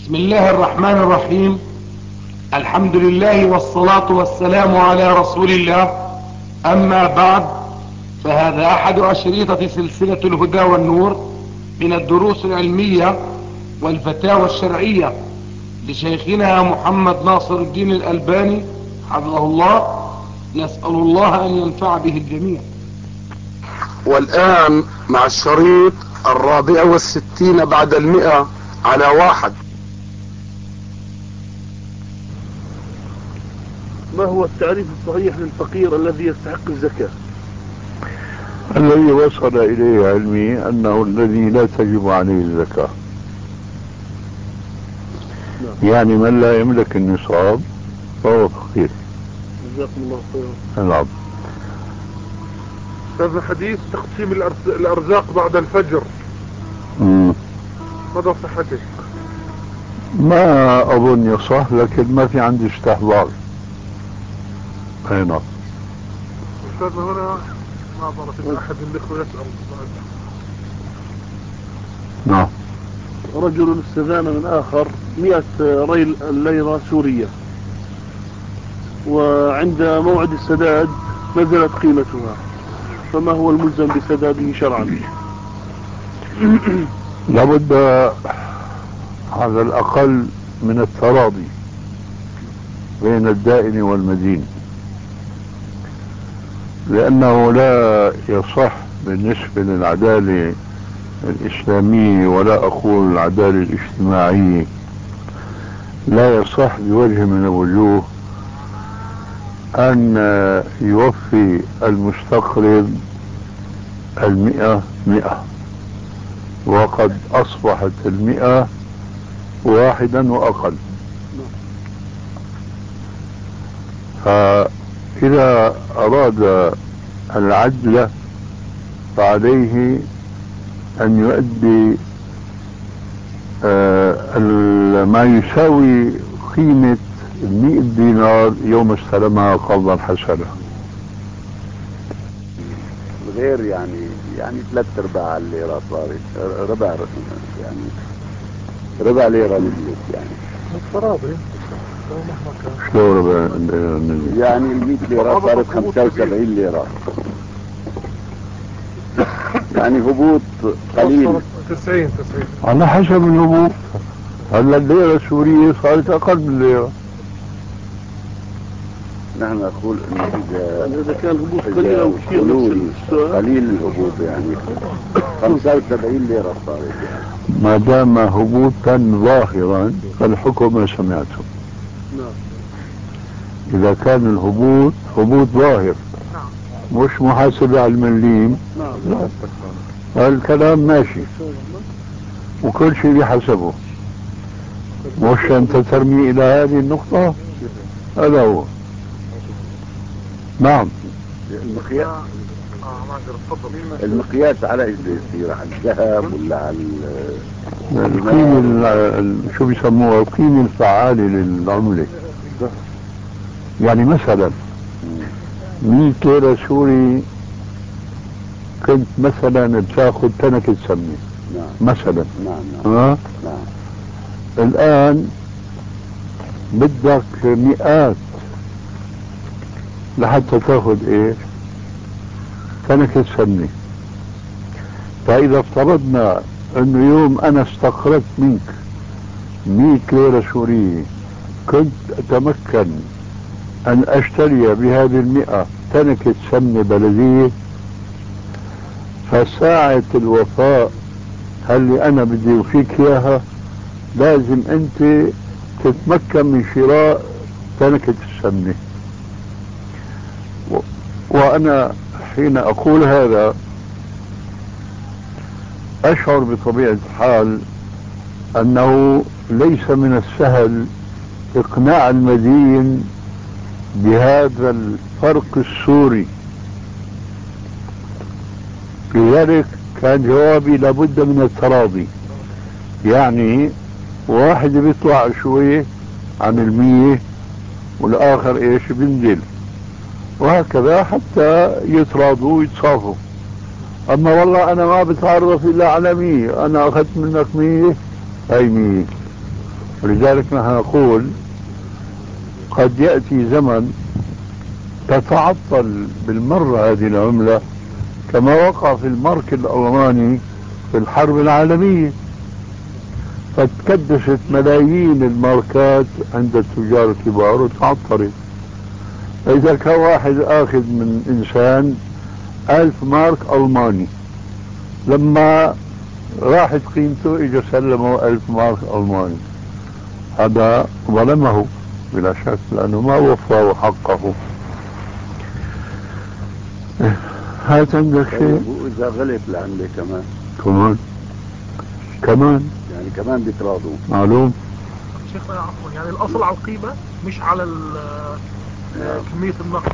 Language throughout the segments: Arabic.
بسم الله الرحمن الرحيم. الحمد لله والصلاة والسلام على رسول الله. أما بعد، فهذا أحد أشريطة سلسلة الهدى والنور من الدروس العلمية والفتاوى الشرعية لشيخنا محمد ناصر الدين الألباني حفظه الله. نسأل الله أن ينفع به الجميع. والآن مع الشريط 64 بعد 100 على 1. ما هو التعريف الصحيح للفقير الذي يستحق الزكاة؟ الذي وصل إليه علمي أنه الذي لا تجب عليه الزكاة. يعني من لا يملك النصاب فهو فقير. جزاكم الله خيرا. نعم. هذا حديث تقسيم الأرزاق بعد الفجر، ماذا صحته؟ ما أظن يصح، لكن ما في عندي استحضار. نعم. أستاذنا هنا نظرة أحد الأخوة يسأل. نعم. رجل استدان من آخر 100 ريل ليرة سورية، وعند موعد السداد نزلت قيمتها، فما هو الملزم بسداده شرعا؟ لابد على الأقل من التراضي بين الدائن والمدين، لأنه لا يصح بالنسبة للعدالة الإسلامية، ولا أقول العدالة الاجتماعية، لا يصح بوجه من الوجوه أن يوفي المستقرض 100 وقد أصبحت 100 واحدا وأقل. فإذا أراد العدل فعليه أن يؤدي ما يساوي قيمة 100 دينار يوم استلمها قرضا حسنا، غير يعني 3/4 الليرة صارت ربع ليرة نزلت يعني التراضي. شلون ربع الليرة نزلت؟ يعني 100 ليرة صارت 75 ليرة، يعني هبوط قليل. 90 على حسب الهبوط. هلا الليرة السورية صارت أقل من الليرة. نحن نقول انه اذا كان الهبوط قليل او كثير قليل الهبوط يعني 75 ليرة صارت يعني. ما دام هبوطا ظاهرا فالحكم ما سمعته. إذا كان الهبوط هبوط ظاهر مش محاسبة على المليم، لا، الكلام ماشي وكل شيء بحسبه، مش أنت ترمي إلى هذه النقطة. هذا هو. نعم. المقياس على ايش يصير؟ على الذهب ولا على القيمة شو بيسموها القيمة الفعالة للعملة. يعني مثلا 100 ليرة سوري كنت مثلا بتاخذ تنكة سمنة مثلا. نعم. الآن بدك مئات لحتى تاخذ ايش؟ تنكة سمنة. فإذا افترضنا انه يوم انا استقرضت منك 100 ليرة سورية كنت اتمكن ان اشتري بهذه 100 تنكة سمنة بلدية، فساعة الوفاء اللي انا بدي اوفيك اياها لازم انت تتمكن من شراء تنكة السمنة. وانا حين اقول هذا اشعر بطبيعة الحال انه ليس من السهل اقناع المدين بهذا الفرق السوري. لذلك كان جوابي لابد من التراضي، يعني واحد بيطلع شوية عن 100 والاخر ايش بينزل، وهكذا حتى يتراضوا ويتصافوا. اما والله انا ما بتعرف الا على 100، انا اخذت منك 100 هاي 100، ولذلك نحن نقول قد يأتي زمن تتعطل بالمرة هذه العملة كما وقع في المارك الألماني في الحرب العالمية، فتكدست ملايين الماركات عند التجار الكبار وتعطلت. إذا كان واحد آخذ من إنسان 1000 مارك ألماني، لما راحت قيمته إجا سلمه 1000 مارك ألماني، هذا ظلمه بلا شك لأنه ما وفاه حقه. هات عندك شيء؟ وإذا غلط العملة كمان يعني كمان بيتراضوا. معلوم. شيخنا عفوا، يعني الأصل على القيمة مش على كمية النقد.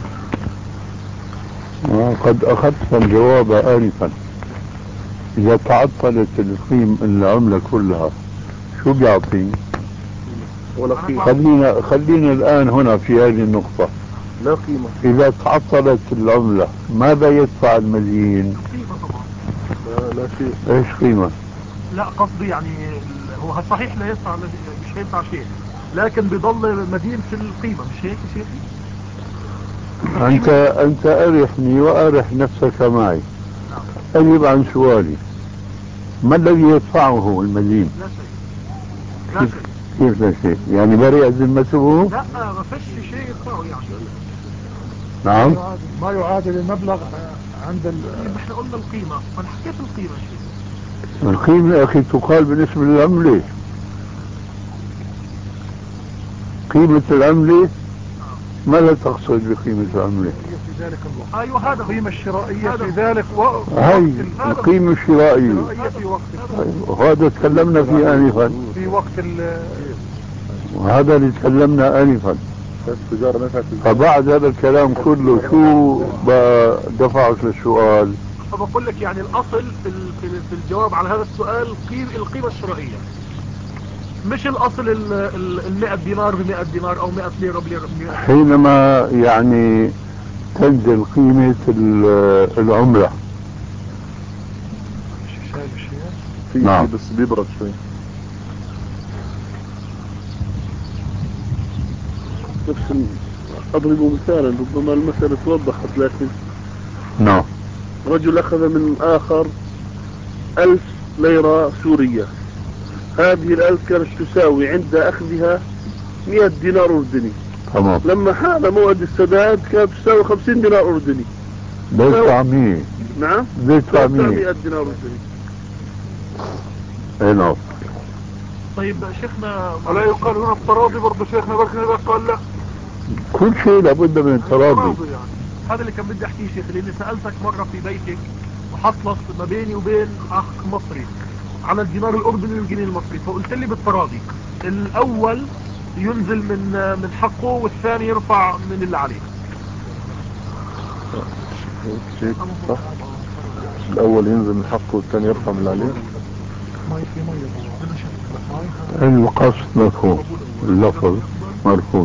قد أخذت الجواب آنفا. إذا تعطلت العملة كلها شو بيعطي؟ ولا قيمة. خلينا الآن هنا في هذه النقطة. لا قيمة. إذا تعطلت العملة ماذا يدفع المدين؟ قيمة طبعا. لا شيء. ايش قيمة؟ لا قصدي يعني هو صحيح لا يدفع، مش هيدفع شيء، لكن بيضل مدين في القيمة، مش هيك يا شيخي؟ أنت أرحني وأرح نفسك معي. نعم. أجب عن سؤالي، ما الذي يدفعه المدين؟ لا شيء. لا شيء. كيف لا شيء؟ يعني بريء ذمته؟ لا ما فيش شيء يدفعه يعني. نعم. ما يعادل المبلغ عند احنا قلنا القيمة، فانا حكيت القيمة شيء. القيمة يا أخي تقال بالنسبة للعملة. قيمة العملة ماذا تقصد بقيمة العملة؟ في ذلك الوقت. ايوه هذا القيمة الشرائية في ذلك هاي القيمة الشرائية في وقت وهذا تكلمنا فيه آنفا، في وقت وهذا اللي تكلمنا آنفا. فبعد هذا الكلام كله شو دفعك للسؤال؟ فبقول لك يعني الأصل في الجواب على هذا السؤال القيمة الشرائية، مش الأصل 100 دينار ب100 دينار أو 100 ليرة بليرة. حينما يعني تنزل قيمة العملة نعم بس بيبرد شوي. نفس أضرب مثالا ربما المسألة توضحت، لكن نعم. رجل أخذ من آخر 1000 ليرة سورية، هذه 1000 كانت تساوي عند أخذها 100 دينار أردني. تمام. لما حان موعد السداد كانت تساوي 50 دينار أردني. بيدفع 100. نعم بيدفع 100 دينار أردني. اي نعم. طيب شيخنا ولا يقال هنا التراضي برضه شيخنا، بركن إذا قال لا كل شيء لابد من التراضي يعني. هذا اللي كان بدي احكيه شيخ، لاني سألتك مرة في بيتك وحصلت ما بيني وبين اخ مصري على الدينار الاردني والجنيه المصري، فقلت لي بالتراضي الاول ينزل من حقه والثاني يرفع من اللي عليه. صح. الاول ينزل من حقه والثاني يرفع من اللي عليه. القصد مفهوم، اللفظ مرفوض.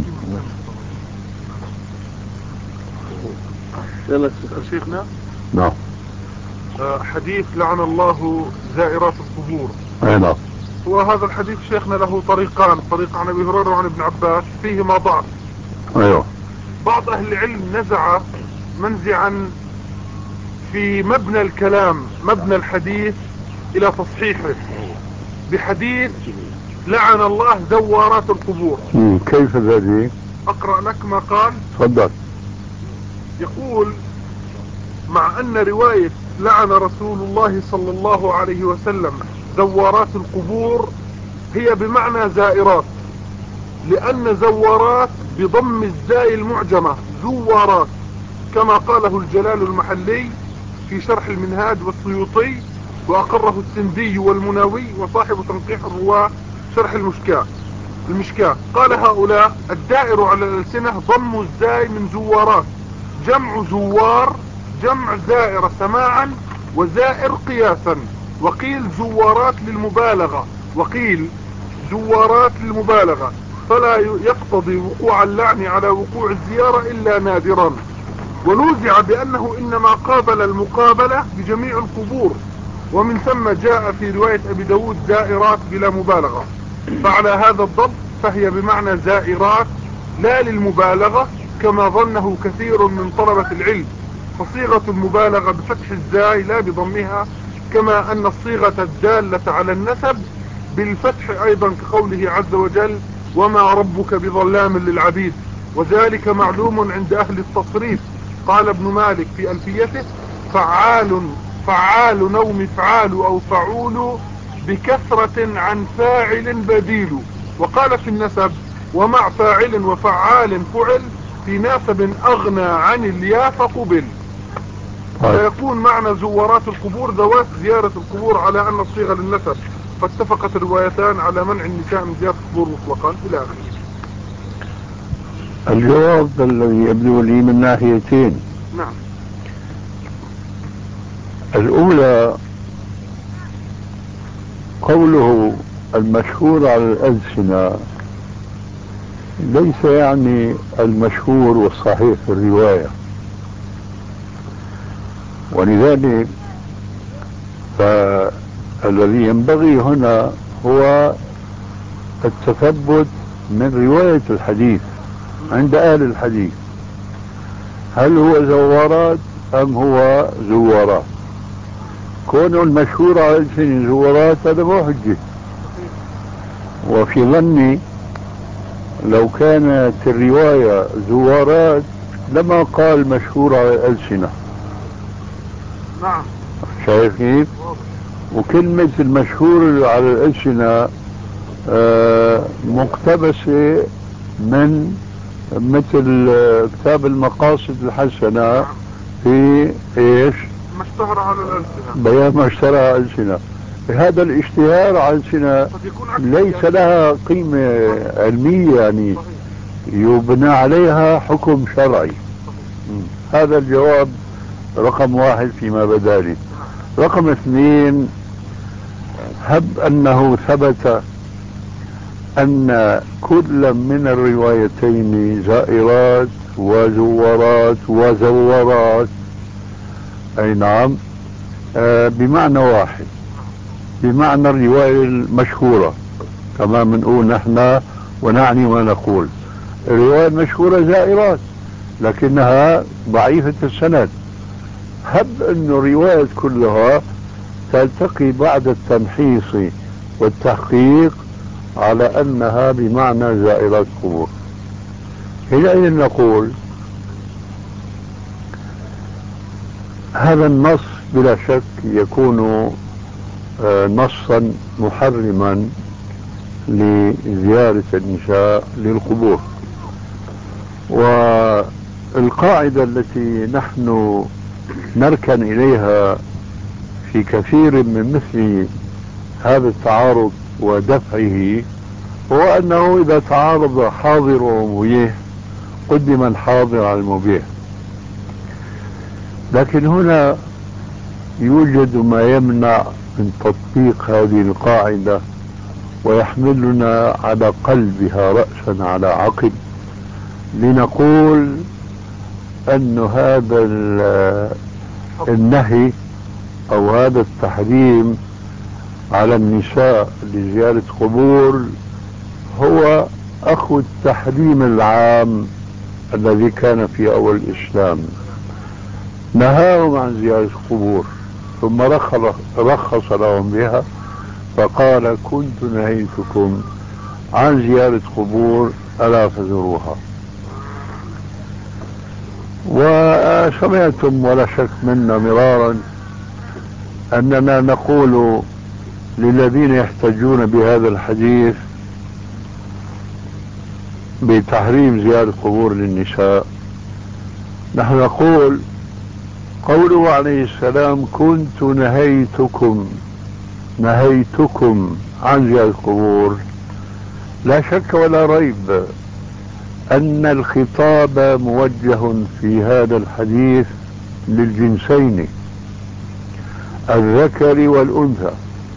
يلا شيخنا. نعم. حديث لعن الله زائرات القبور. اي نعم. وهذا الحديث شيخنا له طريقان، طريق عن ابي هريره وعن ابن عباس، فيهما ضعف. ايوه. بعض اهل العلم نزع منزعا في مبنى الكلام، مبنى الحديث، الى تصحيحه بحديث لعن الله زوارات القبور. كيف ذلك؟ اقرأ لك ما قال. تفضل. يقول: مع ان رواية لعن رسول الله صلى الله عليه وسلم زوارات القبور هي بمعنى زائرات، لان زوارات بضم الزاي المعجمة زوارات، كما قاله الجلال المحلي في شرح المنهاج والسيوطي، واقره السندي والمناوي وصاحب تنقيح الرواة شرح المشكاة. قال هؤلاء: الدائر على الألسنة ضم الزاي من زوارات، جمع زوار جمع زائر سماعا وزائر قياسا، وقيل زوارات للمبالغة، فلا يقتضي وقوع اللعن على وقوع الزيارة إلا نادرا. ونوزع بأنه إنما قابل المقابلة بجميع القبور، ومن ثم جاء في رواية أبي داود زائرات بلا مبالغة. فعلى هذا الضبط فهي بمعنى زائرات لا للمبالغة كما ظنه كثير من طلبة العلم، فصيغة المبالغة بفتح الزاي لا بضمها، كما أن الصيغة الدالة على النسب بالفتح أيضا كقوله عز وجل وما ربك بظلام للعبيد، وذلك معلوم عند أهل التصريف. قال ابن مالك في ألفيته فعال أو مفعال أو فعول بكثرة عن فاعل بديل. وقال في النسب ومع فاعل وفعال فعل في ناسب أغنى عن الياء فقبل. فيكون معنى زوارات القبور ذوات زيارة القبور على أن الصيغة للنسب، فاتفقت الروايتان على منع النساء من زيارة القبور مطلقا إلى آخره. الجواب الذي يبدو لي من ناحيتين. نعم. الأولى قوله المشهور على الألسنة ليس يعني المشهور والصحيح في الرواية، ولذلك فالذي ينبغي هنا هو التثبت من رواية الحديث عند أهل الحديث، هل هو زوارات أم هو زوارات؟ كون المشهور على الألسنة زوارات هذا مو حجة. وفي ظني لو كانت الرواية زوارات لما قال مشهور على الألسنة. نعم. شايف كيف؟ وكلمة المشهور على الألسنة مقتبسة من مثل كتاب المقاصد الحسنة في ايش؟ ما اشتهر على الألسنة، بيان ما اشتهر على الألسنة. هذا الاشتهار على الألسنة ليس لها قيمة علمية يعني يبنى عليها حكم شرعي. هذا الجواب رقم واحد فيما بدا لي. رقم اثنين، هب أنه ثبت أن كل من الروايتين زائرات وزورات وزورات، أي نعم، بمعنى واحد، بمعنى الرواية المشهورة كما منقول نحن ونعني ما نقول. الرواية المشهورة زائرات لكنها ضعيفة السند. هب أن الرواية كلها تلتقي بعد التمحيص والتحقيق على أنها بمعنى زائرات قبور، حينئذ نقول هذا النص بلا شك يكون نصا محرما لزيارة النساء للقبور. والقاعدة التي نحن نركن إليها في كثير من مثل هذا التعارض ودفعه هو أنه إذا تعارض حاضر ومبيح قدم الحاضر على المبيح. لكن هنا يوجد ما يمنع من تطبيق هذه القاعدة ويحملنا على قلبها رأسا على عقب لنقول أن هذا النهي أو هذا التحريم على النساء لزيارة قبور هو أخو التحريم العام الذي كان في أول الإسلام، نهاهم عن زيارة قبور ثم رخص لهم بها فقال كنت نهيتكم عن زيارة قبور ألا فزوروها. وسمعتم ولا شك منا مرارا أننا نقول للذين يحتجون بهذا الحديث بتحريم زيارة قبور للنساء، نحن نقول قوله عليه السلام كنت نهيتكم عن زيارة القبور، لا شك ولا ريب أن الخطاب موجه في هذا الحديث للجنسين الذكر والأنثى.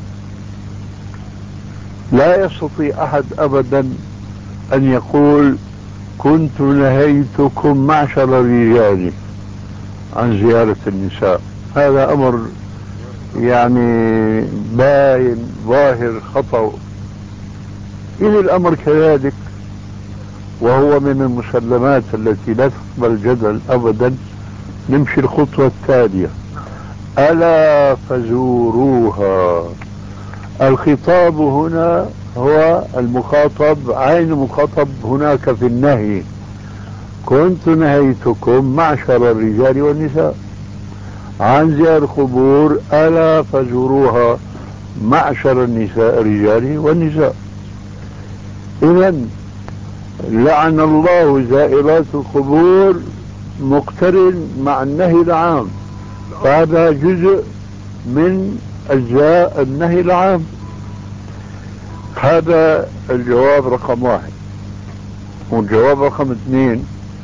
لا يستطيع أحد أبدا أن يقول كنت نهيتكم معشر الرجال عن زيارة النساء. هذا أمر يعني باين ظاهر خطأ إذا الأمر كذلك وهو من المسلمات التي لا تقبل جدل أبدا، نمشي الخطوة التالية: ألا فزوروها. الخطاب هنا هو المخاطب، عين مخاطب هناك في النهي: كنت نهيتكم معشر الرجال والنساء عن زيارة القبور، ألا فزوروها معشر النساء الرجال والنساء. إذن لعن الله زائرات القبور مقترن مع النهي العام، فهذا جزء من أجزاء النهي العام. هذا الجواب رقم 1. والجواب رقم 2: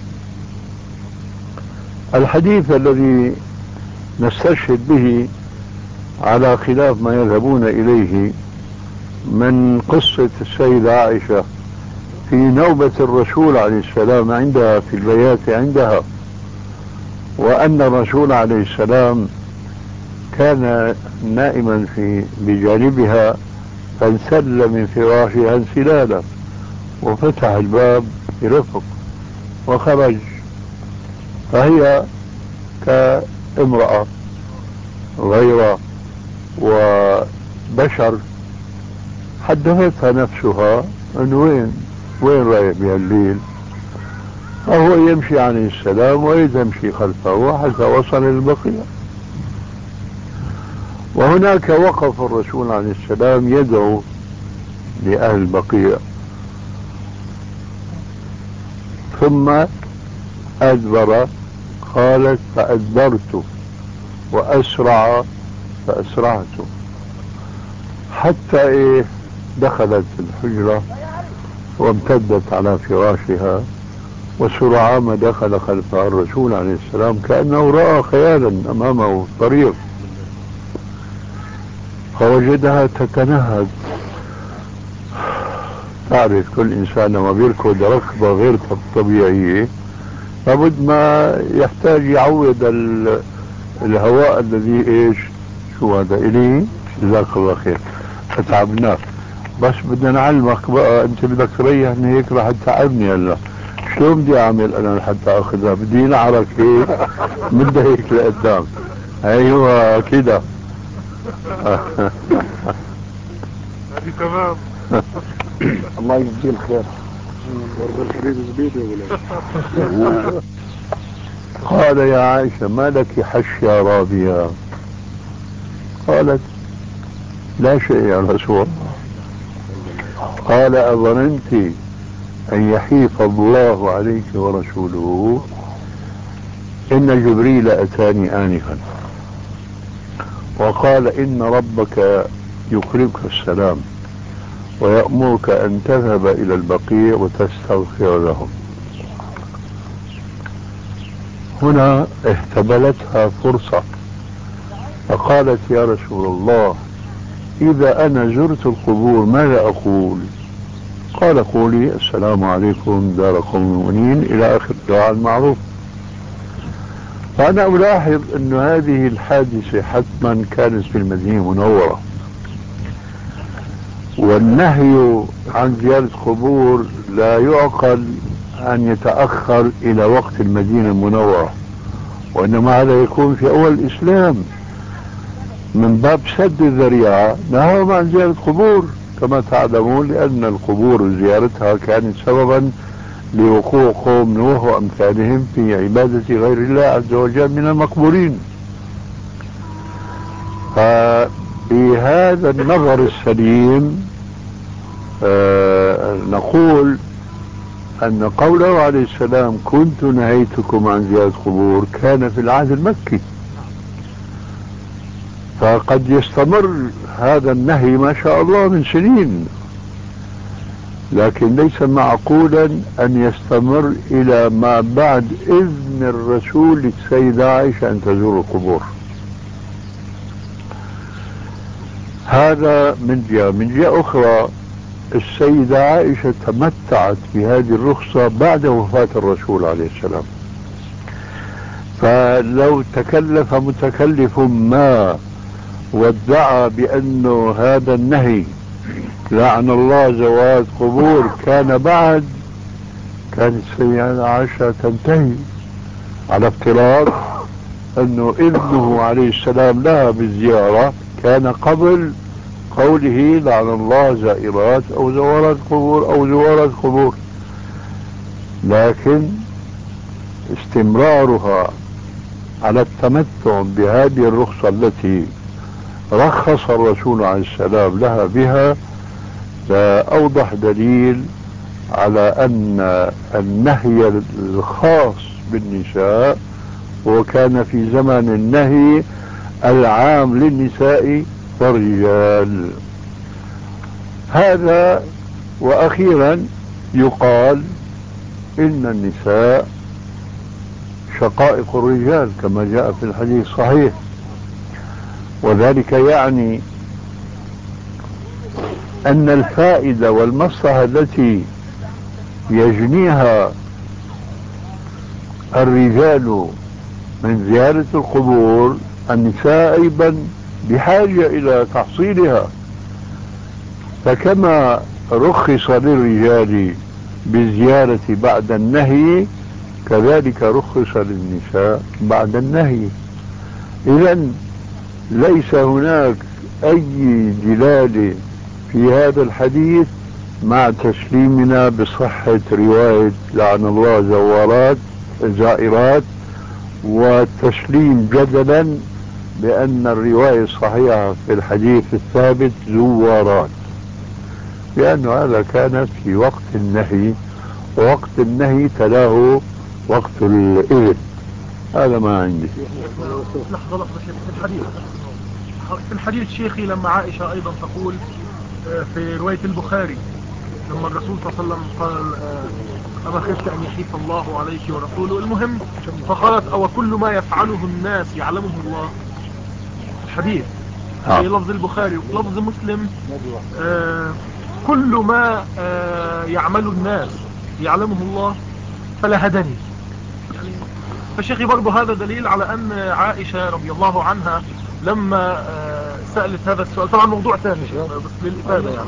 الحديث الذي نستشهد به على خلاف ما يذهبون إليه من قصة السيدة عائشة في نوبة الرسول عليه السلام عندها في البيات عندها، وأن الرسول عليه السلام كان نائما بجانبها فانسل من فراشها انسلالا، وفتح الباب برفق وخرج، فهي كامرأة غير وبشر حدثتها نفسها أن وين رايح بهالليل؟ فهو يمشي عليه السلام وهي تمشي خلفه حتى وصل للبقيع. وهناك وقف الرسول عليه السلام يدعو لأهل البقيع، ثم أدبر. قالت: فأدبرت وأسرع فأسرعت، حتى دخلت الحجرة وامتدت على فراشها، وسرعان ما دخل خلفها الرسول عليه السلام كأنه رأى خيالا أمامه في الطريق، فوجدها تتنهد. تعرف كل إنسان لما بيركض ركضة غير طبيعية لابد ما يحتاج يعوض الهواء الذي شو هذا إليه. جزاك الله خير، فتعبناك، بس بدنا نعلمك بقى، انت بدك تريحني هيك راح تتعبني هلا. شلون بدي اعمل انا لحتى اخذها؟ بدي نعرك هيك مدة هيك لقدام. ايوه كده. هذه تمام. الله يجزيه الخير. قال: يا عائشة ما لك حشية رابية؟ قالت: لا شيء يا رسول الله. قال: أظننت أن يحيف الله عليك ورسوله؟ إن جبريل أتاني آنفا وقال إن ربك يقرئك السلام ويأمرك أن تذهب إلى البقيع وتستغفر لهم. هنا احتملتها فرصة فقالت: يا رسول الله، إذا أنا زرت القبور ماذا أقول؟ قال: قولي السلام عليكم دار قوم مؤمنين إلى آخر الدعاء المعروف. فأنا ألاحظ أن هذه الحادثة حتما كانت في المدينة المنورة، والنهي عن زيارة قبور لا يعقل أن يتأخر إلى وقت المدينة المنورة، وإنما هذا يكون في أول الإسلام من باب سد الذريعة. نهاهم عن زيارة قبور كما تعلمون، لأن القبور زيارتها كانت سببا لوقوع قوم نوح وأمثالهم في عبادة غير الله عز وجل من المقبورين. فبهذا النظر السليم نقول أن قوله عليه السلام كنت نهيتكم عن زيارة قبور كان في العهد المكي، فقد يستمر هذا النهي ما شاء الله من سنين، لكن ليس معقولا أن يستمر إلى ما بعد إذن الرسول للسيدة عائشة أن تزور القبور. هذا من جهة. من جهة أخرى السيدة عائشة تمتعت بهذه الرخصة بعد وفاة الرسول عليه السلام، فلو تكلف متكلف ما وادعى بأنه هذا النهي لعن الله زوات قبور كان بعد كانت السيدة عائشة تنتهي على افتراض انه ابنه عليه السلام لها بالزيارة كان قبل قوله لعن الله زائرات او زوارات قبور او زوارات قبور، لكن استمرارها على التمتع بهذه الرخصة التي رخص الرسول عليه السلام لها بها، فأوضح دليل على أن النهي الخاص بالنساء وكان في زمن النهي العام للنساء والرجال. هذا وأخيرا يقال إن النساء شقائق الرجال كما جاء في الحديث الصحيح، وذلك يعني أن الفائدة والمصلحة التي يجنيها الرجال من زيارة القبور النساء أيضا بحاجة إلى تحصيلها، فكما رخص للرجال بالزيارة بعد النهي كذلك رخص للنساء بعد النهي. إذن ليس هناك أي دلالة في هذا الحديث مع تسليمنا بصحة رواية لعن الله زائرات والتسليم جدلا بأن الرواية الصحيحة في الحديث الثابت زوارات، لأن هذا كان في وقت النهي، ووقت النهي تلاه وقت الإذن. هذا ما عندي. لحظة في الحديث شيخي لما عائشة أيضا تقول في رواية البخاري لما الرسول صلى الله عليه وسلم قال أما خفت أن يحيف الله عليك ورسوله، المهم فقالت أو كل ما يفعله الناس يعلمه الله. الحديث في لفظ البخاري وفي لفظ مسلم كل ما يعمل الناس يعلمه الله فلا هدني. يعني فشيخي برضه هذا دليل على أن عائشة رضي الله عنها لما سألت هذا السؤال، طبعا موضوع ثاني بس للإفادة يعني،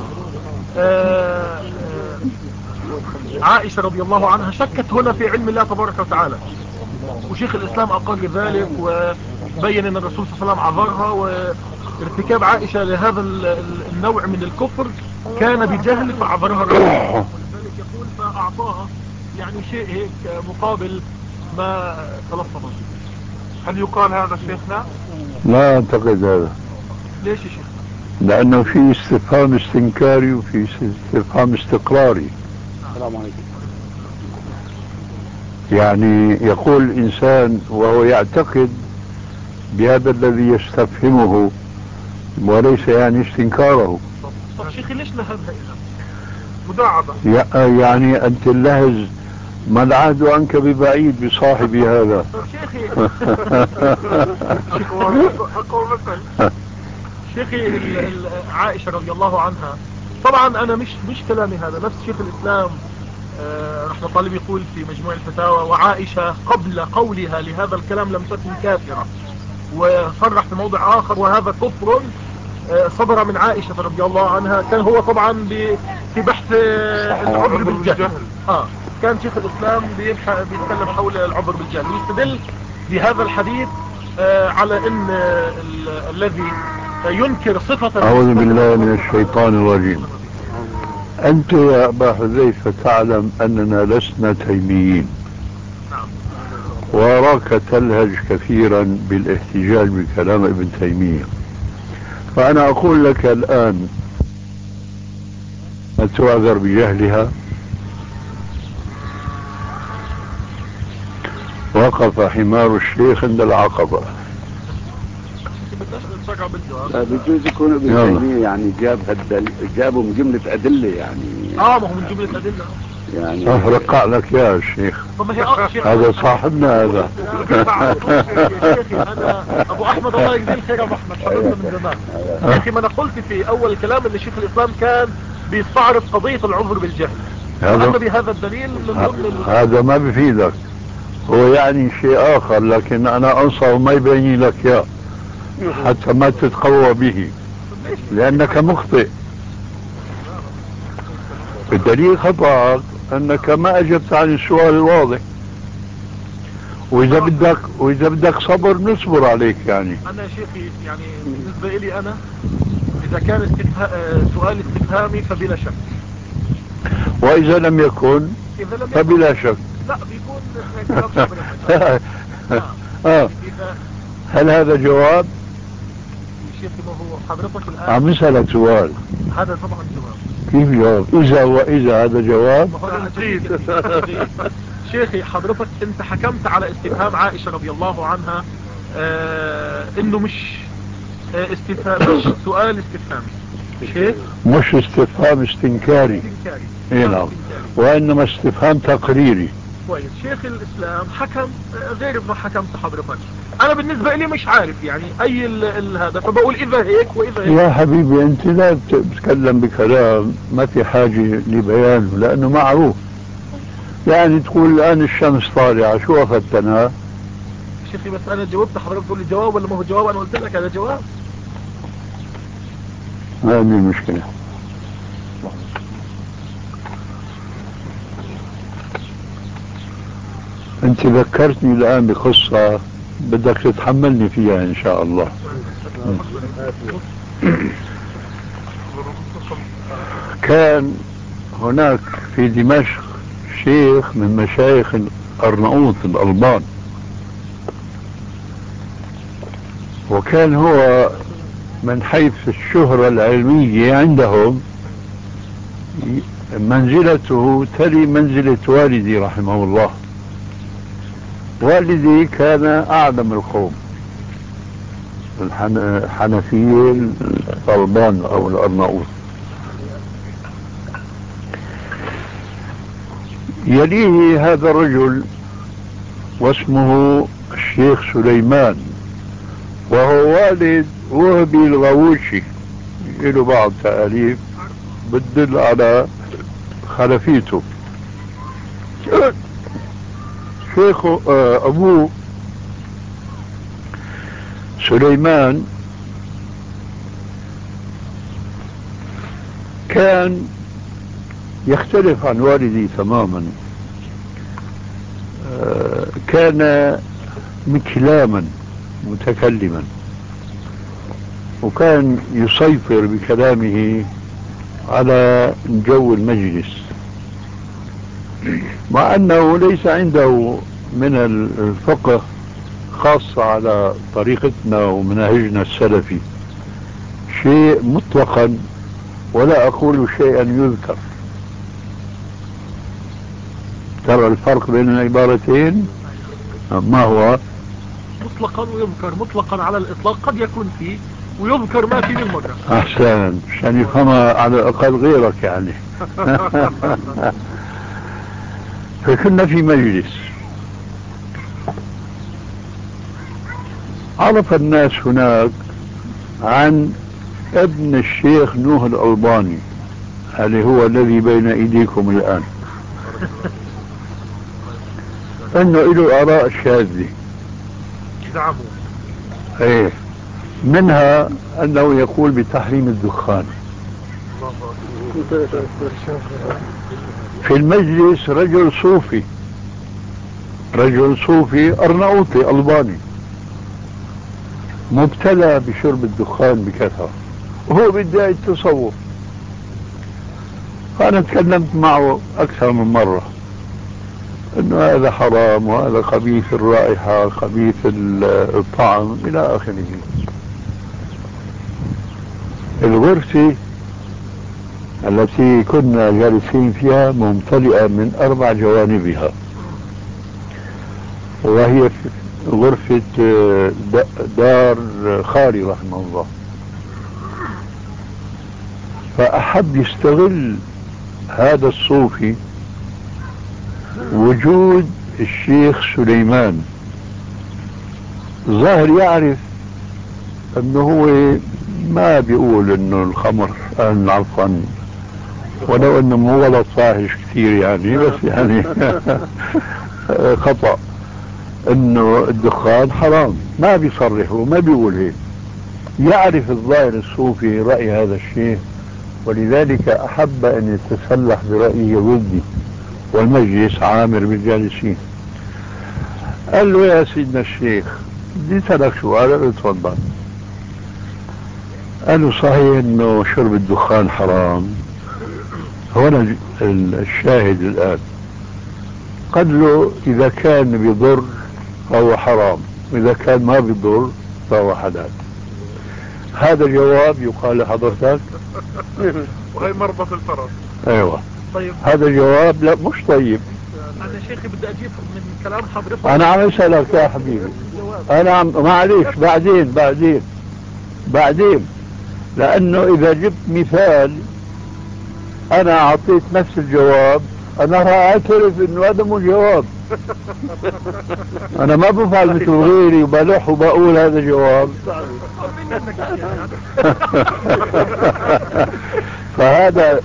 عائشة رضي الله عنها شكت هنا في علم الله تبارك وتعالى، وشيخ الإسلام أقر ذلك وبين أن الرسول صلى الله عليه وسلم عذرها، وارتكاب عائشة لهذا النوع من الكفر كان بجهل فعذرها الرسول، ولذلك يقول فأعطاها يعني شيء هيك مقابل ما تلفظ. هل يقال هذا شيخنا؟ لا أعتقد هذا. ليش يا شيخ؟ لأنه في استفهام استنكاري وفي استفهام استقراري. السلام عليكم. يعني يقول الإنسان وهو يعتقد بهذا الذي يستفهمه وليس يعني استنكاره. طب شيخي ليش لهذا مداعبة؟ يعني أنت اللهز ما العهد عنك ببعيد بصاحبي هذا. شيخي أقوى مثل شيخي عائشة رضي الله عنها، طبعا انا مش كلامي هذا، نفس شيخ الاسلام رحمة الله يقول في مجموع الفتاوى وعائشة قبل قولها لهذا الكلام لم تكن كافرة، وصرح في موضع اخر وهذا كفر صدر من عائشة رضي الله عنها. كان هو طبعا في بحث العذر بالجهل، كان شيخ الاسلام بيتكلم حول العذر بالجهل ويستدل بهذا الحديث على ان الذي ينكر صفة أعوذ بالله من الشيطان الرجيم. أنت يا أبا حذيفة تعلم أننا لسنا تيميين، وأراك تلهج كثيرا بالاحتجاج بكلام ابن تيمية، فأنا أقول لك الآن أتعذر بجهلها؟ وقف حمار الشيخ عند العقبة. بجوز يكون ابن تيمية يعني جابوا من جملة أدلة يعني. ما هو من جملة أدلة يعني. رقع لك يا الشيخ. هذا صاحبنا هذا. أنا أبو أحمد الله يجزيه الخير أبو أحمد حضرنا من زمان. يا أخي ما أنا قلت في أول الكلام أن شيخ الإسلام كان بيستعرض قضية العذر بالجهل، وأن بهذا الدليل هذا ما بفيدك، هو يعني شيء آخر، لكن أنا أنصح ما يبيني لك يا حتى ما تتقوى به لأنك مخطئ. الدليل خطأك انك ما اجبت عن السؤال الواضح. واذا بدك صبر نصبر عليك يعني. انا يا شيخي يعني بالنسبة لي انا اذا كان سؤال استفهامي فبلا شك، واذا لم يكن فبلا شك. لا بيكون كلام حضرتك. هل هذا جواب؟ شيخي ما هو حضرتك الان عم نسألك سؤال. هذا طبعا جواب. كيف جواب؟ اذا هذا جواب. شيخي حضرتك انت حكمت على استفهام عائشة رضي الله عنها انه مش استفهام، مش سؤال استفهامي، مش هيك؟ مش استفهام استنكاري. اي نعم، وانما استفهام تقريري. كويس. شيخ الاسلام حكم غير ما حكمت حضرتك. انا بالنسبة لي مش عارف يعني اي هذا، فبقول اذا هيك واذا هيك. يا حبيبي انت لا بتتكلم بكلام ما في حاجة لبيانه لانه معروف. يعني تقول الان الشمس طالعة، شو افدتنا؟ شيخي بس انا جاوبت، حضرتك تقول لي جواب ولا ما هو جواب؟ انا قلت لك هذا جواب. هذه المشكلة. انت ذكرتني الان بقصة بدك تتحملني فيها ان شاء الله. كان هناك في دمشق شيخ من مشايخ أرناؤوط الألبان، وكان هو من حيث الشهرة العلمية عندهم منزلته تلي منزلة والدي رحمه الله. والدي كان أعلم القوم الحنفيين الألبان أو الأرناؤوط. يليه هذا الرجل واسمه الشيخ سليمان، وهو والد وهبي الغووشي، له بعض تأليف بتدل على خلفيته. شيخ أبوه سليمان كان يختلف عن والدي تماما. كان مكلاما متكلما، وكان يسيطر بكلامه على جو المجلس، مع أنه ليس عنده من الفقه خاصة على طريقتنا ومناهجنا السلفي شيء مطلقا، ولا أقول شيئا يذكر. ترى الفرق بين العبارتين ما هو؟ مطلقا ويذكر. مطلقا على الإطلاق قد يكون فيه، ويذكر ما فيه بالمرة. أحسن، عشان يفهمها على الأقل غيرك يعني. فكنا في مجلس، عرف الناس هناك عن ابن الشيخ نوح الألباني، اللي هو الذي بين ايديكم الآن، انه له آراء شاذة. زعموا ايه، منها انه يقول بتحريم الدخان. في المجلس رجل صوفي أرناؤوطي ألباني مبتلى بشرب الدخان بكثرة، وهو بيدعي التصوف. فأنا تكلمت معه أكثر من مرة إنه هذا حرام، وهذا خبيث الرائحة، خبيث الطعم، إلى آخره. الغرفة التي كنا جالسين فيها ممتلئة من 4 جوانبها، وهي غرفة دار خالي رحمه الله. فأحب يستغل هذا الصوفي وجود الشيخ سليمان، ظاهر يعرف انه هو ما بيقول انه الخمر عفوا، ولو انه مو غلط فاحش كثير يعني، بس يعني خطأ، انه الدخان حرام، ما بيصرح وما بيقول هيك. يعرف الظاهر الصوفي رأي هذا الشيء ولذلك أحب أن يتسلح برأيه ودي، والمجلس عامر بالجالسين. قال له يا سيدنا الشيخ بدي أسألك سؤال. قال له اتفضل. قال له صحيح انه شرب الدخان حرام؟ هنا الشاهد الآن. قال له إذا كان بيضر فهو حرام، وإذا كان ما بيضر فهو حلال. هذا جواب يقال لحضرتك؟ وهي مربط الفرس. ايوه. طيب هذا جواب لا مش طيب. انا شيخي بدي اجيب من كلام حضرتك. انا عم اسالك يا حبيبي، انا عم معليش بعدين لانه اذا جبت مثال انا اعطيت نفس الجواب انا راح اعترف انه هذا مو جواب. انا ما بفعل مثل غيري وبلح وبقول هذا جواب. فهذا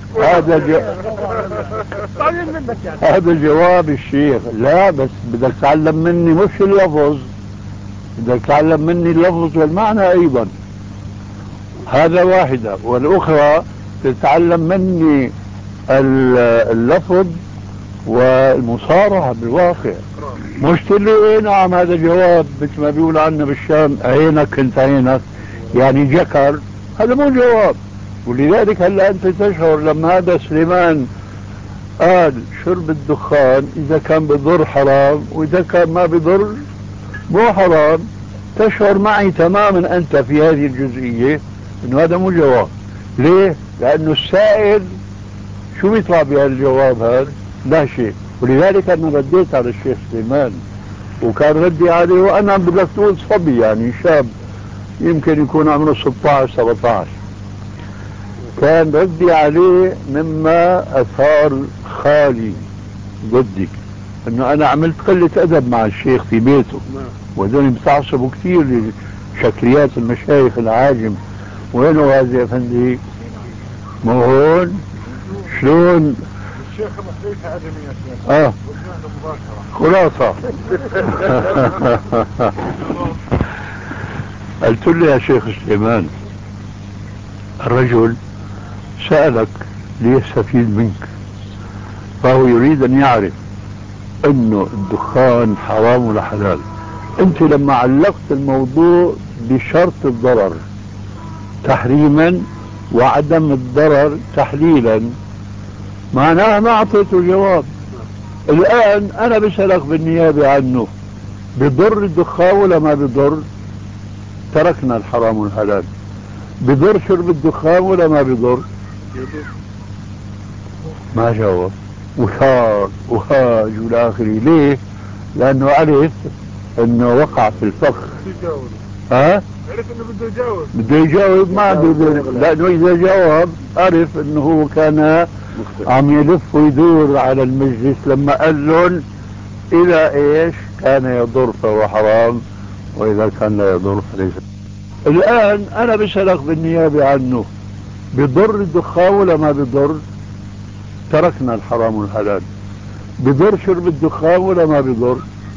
هذا جواب الشيخ. لا بس بدك تعلم مني مش اللفظ، بدك تعلم مني اللفظ والمعنى ايضا. هذا واحدة، والاخرى تتعلم مني اللفظ والمصارعة بالواقع. مش تقول نعم هذا جواب مثل ما بيقول عنا بالشام عينك كنت عينك يعني جكر، هذا مو جواب. ولذلك هلا انت تشعر لما هذا سليمان قال شرب الدخان اذا كان بضر حرام واذا كان ما بضر مو حرام، تشعر معي تماما انت في هذه الجزئية انه هذا مو جواب. ليه؟ لانه السائل شو بيطلع بهذا الجواب هذا؟ لا شيء. ولذلك انا رديت على الشيخ سليمان وكان ردي عليه وانا بدك تقول صبي يعني شاب يمكن يكون عمره 16 17. كان ردي عليه مما اثار خالي ضدي انه انا عملت قلة ادب مع الشيخ في بيته، وهذول بتعصبوا كثير لشكليات المشايخ العاجم. وينه هذا يا فندي؟ مو هون؟ شلون؟ الشيخ محريك عدمي يا شيخ. خلاصة. قلت له يا شيخ سليمان الرجل سألك ليستفيد منك، فهو يريد أن يعرف أنه الدخان حرام ولا حلال. أنت لما علقت الموضوع بشرط الضرر تحريما وعدم الضرر تحليلا معناها ما أعطيته جواب. الآن أنا بسألك بالنيابة عنه بضر الدخان ولا ما بضر؟ تركنا الحرام والحلال. بضر شرب الدخان ولا ما بضر؟ ما جاوب وثار وهاج والآخري. ليه؟ لأنه عرف أنه وقع في الفخ. ها؟ عرف أنه بده يجاوب ما عنده، لأنه إذا جاوب عرف أنه هو كان عم يلف ويدور على المجلس لما قال لهم إذا إيش كان يضر فهو حرام وإذا كان لا يضر فليس. الآن أنا بسألك بالنيابة عنه بضر الدخان ولا ما بضر؟ تركنا الحرام والحلال. بضر شرب الدخان ولا ما بضر؟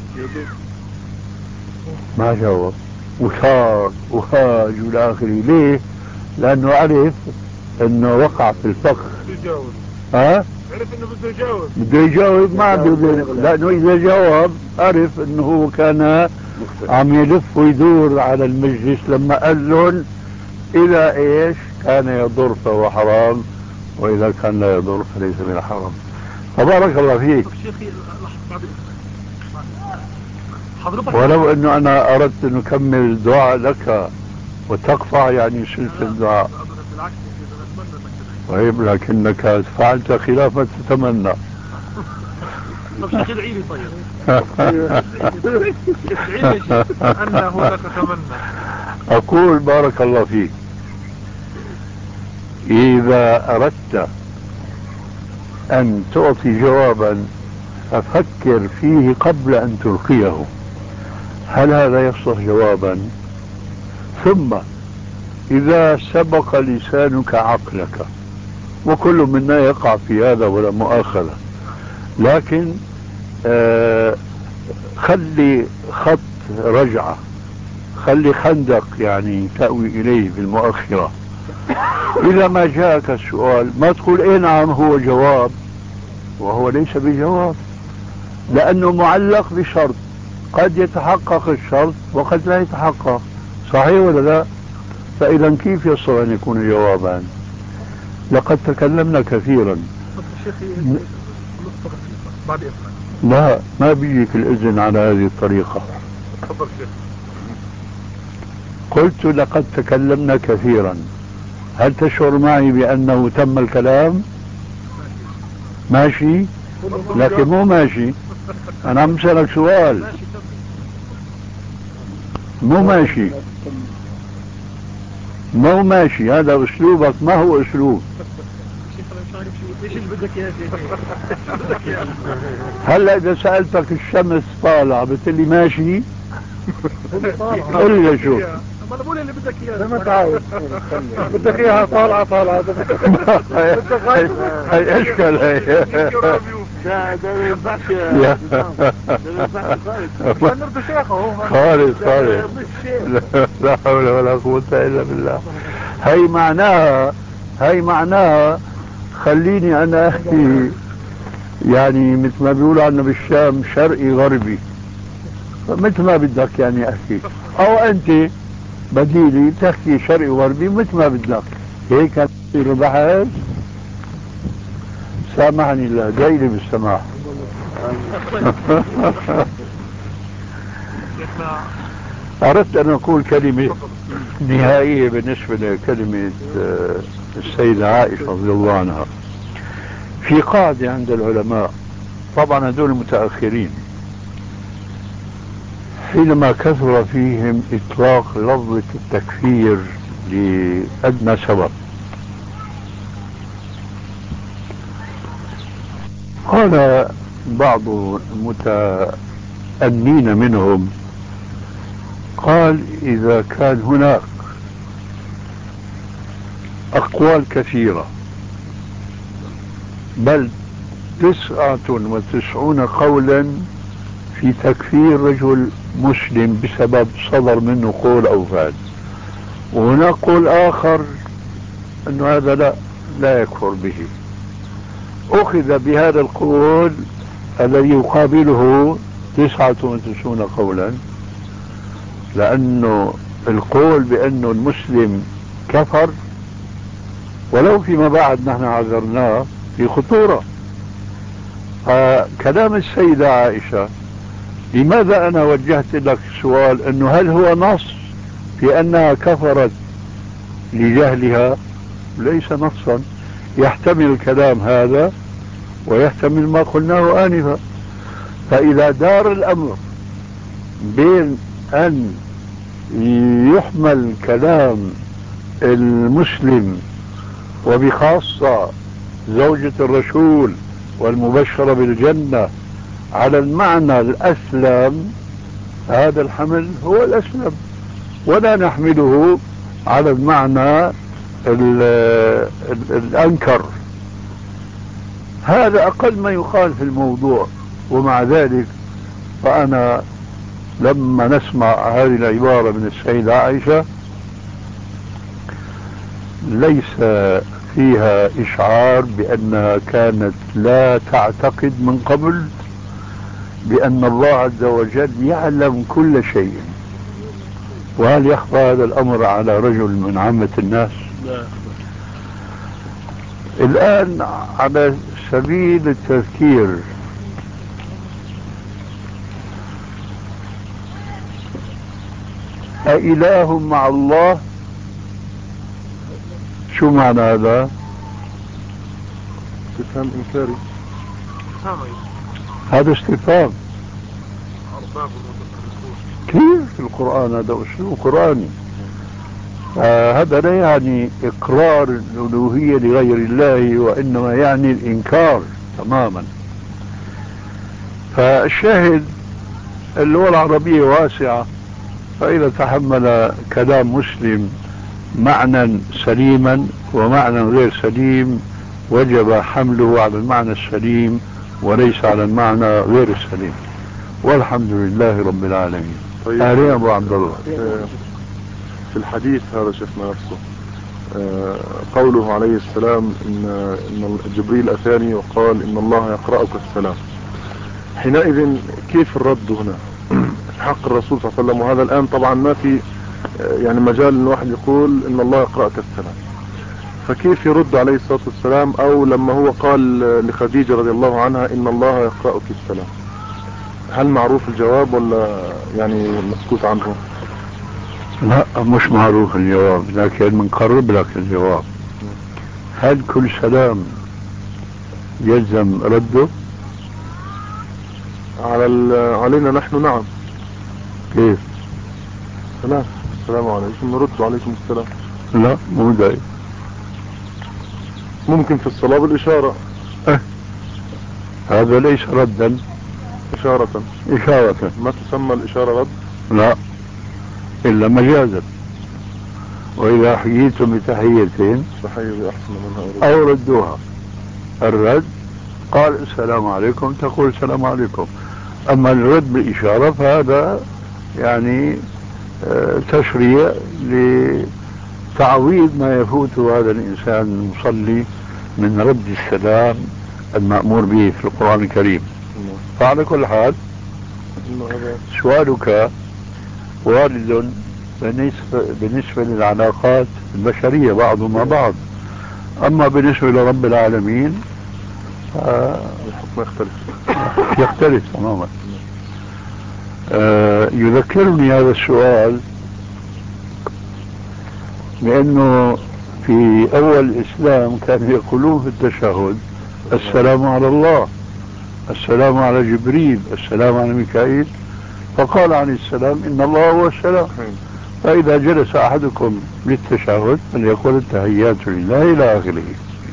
ما جاوب وثار وهاج والآخري. ليه؟ لأنه عرف أنه وقع في الفخ. ها؟ عرف أنه بده يجاوب ما عنده، لأنه إذا جاوب عرف أنه هو كان عم يلف ويدور على المجلس لما قال لهم إذا إيش كان يضر فهو حرام وإذا كان لا يضر فليس من الحرام. فبارك الله فيك. ولو أنه أنا أردت أن أكمل الدعاء لك وتقطع يعني سلسلة الدعاء. طيب لكنك فعلت خلاف ما تتمنى. طب شيخ ادعي لي طيب. ادعي لي أنه لا تتمنى. أقول بارك الله فيك إذا أردت أن تعطي جوابا ففكر فيه قبل أن تلقيه، هل هذا يصلح جوابا؟ ثم إذا سبق لسانك عقلك، وكل منا يقع في هذا ولا مؤاخذة، لكن خلي خط رجعة، خلي خندق يعني تأوي إليه بالمؤخرة. إذا ما جاءك السؤال ما تقول إيه نعم هو جواب وهو ليس بجواب، لأنه معلق بشرط قد يتحقق الشرط وقد لا يتحقق، صحيح ولا لا؟ فإذا كيف يصل أن يكون جوابا؟ لقد تكلمنا كثيرا. لا، ما بيجيك الإذن على هذه الطريقة. قلت لقد تكلمنا كثيرا، هل تشعر معي بأنه تم الكلام؟ ماشي، لكن مو ماشي. أنا عم بسألك سؤال، مو ماشي، مو ماشي، هذا أسلوبك ما هو أسلوب. ايش اللي بدك اياه شيخ؟ هلا إذا سألتك الشمس طالعة بتقلي ماشي؟ قل لي شو انا بقول اللي بدك اياه ما تعود بدك اياها طالعة هي اشكال هي. ده ما ينفعش نرضي شيخه خالص لا حول ولا قوة إلا بالله. هي معناها خليني أنا أحكي يعني مثل ما بيقولوا عنا بالشام شرقي غربي، مثل ما بدك يعني أحكي، أو أنت بديلي تحكي شرقي غربي مثل ما بدك. هيك يصير البحث. سامحني الله، جايلي بالسماح. أردت أن أقول كلمة نهائية بالنسبة لكلمة السيدة عائشة رضي الله عنها. في قاعدة عند العلماء، طبعا هذول المتأخرين، حينما كثر فيهم إطلاق لفظة التكفير لأدنى سبب، قال بعض المتأنين منهم، قال إذا كان هناك أقوال كثيرة، بل 99 قولا في تكفير رجل مسلم بسبب صدر منه قول أو فعل، وهناك قول آخر أنه هذا لا يكفر به، أخذ بهذا القول الذي يقابله 99 قولا، لأنه القول بأنه المسلم كفر ولو فيما بعد نحن عذرناه في خطورة. فكلام السيدة عائشة، لماذا أنا وجهت لك سؤال أنه هل هو نص في أنها كفرت لجهلها؟ ليس نصا، يحتمل الكلام هذا ويحتمل ما قلناه آنفا. فإذا دار الأمر بين أن يحمل كلام المسلم وبخاصة زوجة الرسول والمبشرة بالجنة على المعنى الأسلم، هذا الحمل هو الأسلم، ولا نحمله على المعنى الأنكر. هذا أقل ما يقال في الموضوع. ومع ذلك فأنا لما نسمع هذه العبارة من السيدة عائشة ليس فيها إشعار بأنها كانت لا تعتقد من قبل بأن الله عز وجل يعلم كل شيء. وهل يخفى هذا الأمر على رجل من عامة الناس؟ لا. الآن على سبيل التذكير، أإله مع الله؟ شو معنى هذا؟ استفهام إنكاري. هذا استفهام كثير في القرآن، هذا أسلوب قرآني. هذا لا يعني إقرار الألوهية لغير الله، وإنما يعني الإنكار تماما. فالشاهد اللغة العربية واسعة، فإذا تحمل كلام مسلم معنى سليما ومعنى غير سليم وجب حمله على المعنى السليم وليس على المعنى غير السليم، والحمد لله رب العالمين. طيب أهلا أبو عبد الله. في الحديث هذا شيخنا نفسه قوله عليه السلام إن جبريل أتاني وقال إن الله يقرأك السلام. حينئذ كيف الرد هنا في حق الرسول صلى الله عليه وسلم؟ وهذا الآن طبعا ما في يعني مجال ان واحد يقول إن الله يقرأك السلام، فكيف يرد عليه الصلاة والسلام؟ أو لما هو قال لخديجة رضي الله عنها إن الله يقرأك السلام، هل معروف الجواب ولا يعني مسكوت عنه؟ لا مش معروف الجواب، لكن بنقرب لك الجواب. هل كل سلام يلزم رده؟ علينا نحن نعم. كيف؟ السلام عليكم نرد عليكم السلام. لا مو دايم، ممكن في الصلاة بالإشارة. هذا ليس ردا، إشارة. ما تسمى الإشارة رد؟ لا إلا مجازا. وإذا حييتم بتحيتين فحيوا بأحسن منها أو ردوها. الرد قال السلام عليكم تقول السلام عليكم. أما الرد بالإشارة فهذا يعني تشريع لتعويض ما يفوت هذا الإنسان المصلي من رد السلام المأمور به في القرآن الكريم. فعلى كل حال سؤالك وارد بالنسبة للعلاقات البشرية بعض مع بعض، أما بالنسبة لرب العالمين الحكم يختلف تماما. يذكرني هذا السؤال بأنه في أول الإسلام كانوا يقولون في التشهد السلام على الله، السلام على جبريل، السلام على ميكائيل، فقال عن السلام إن الله هو السلام. فإذا جلس أحدكم للتشهد فليقول التحيات لله إلى آخره.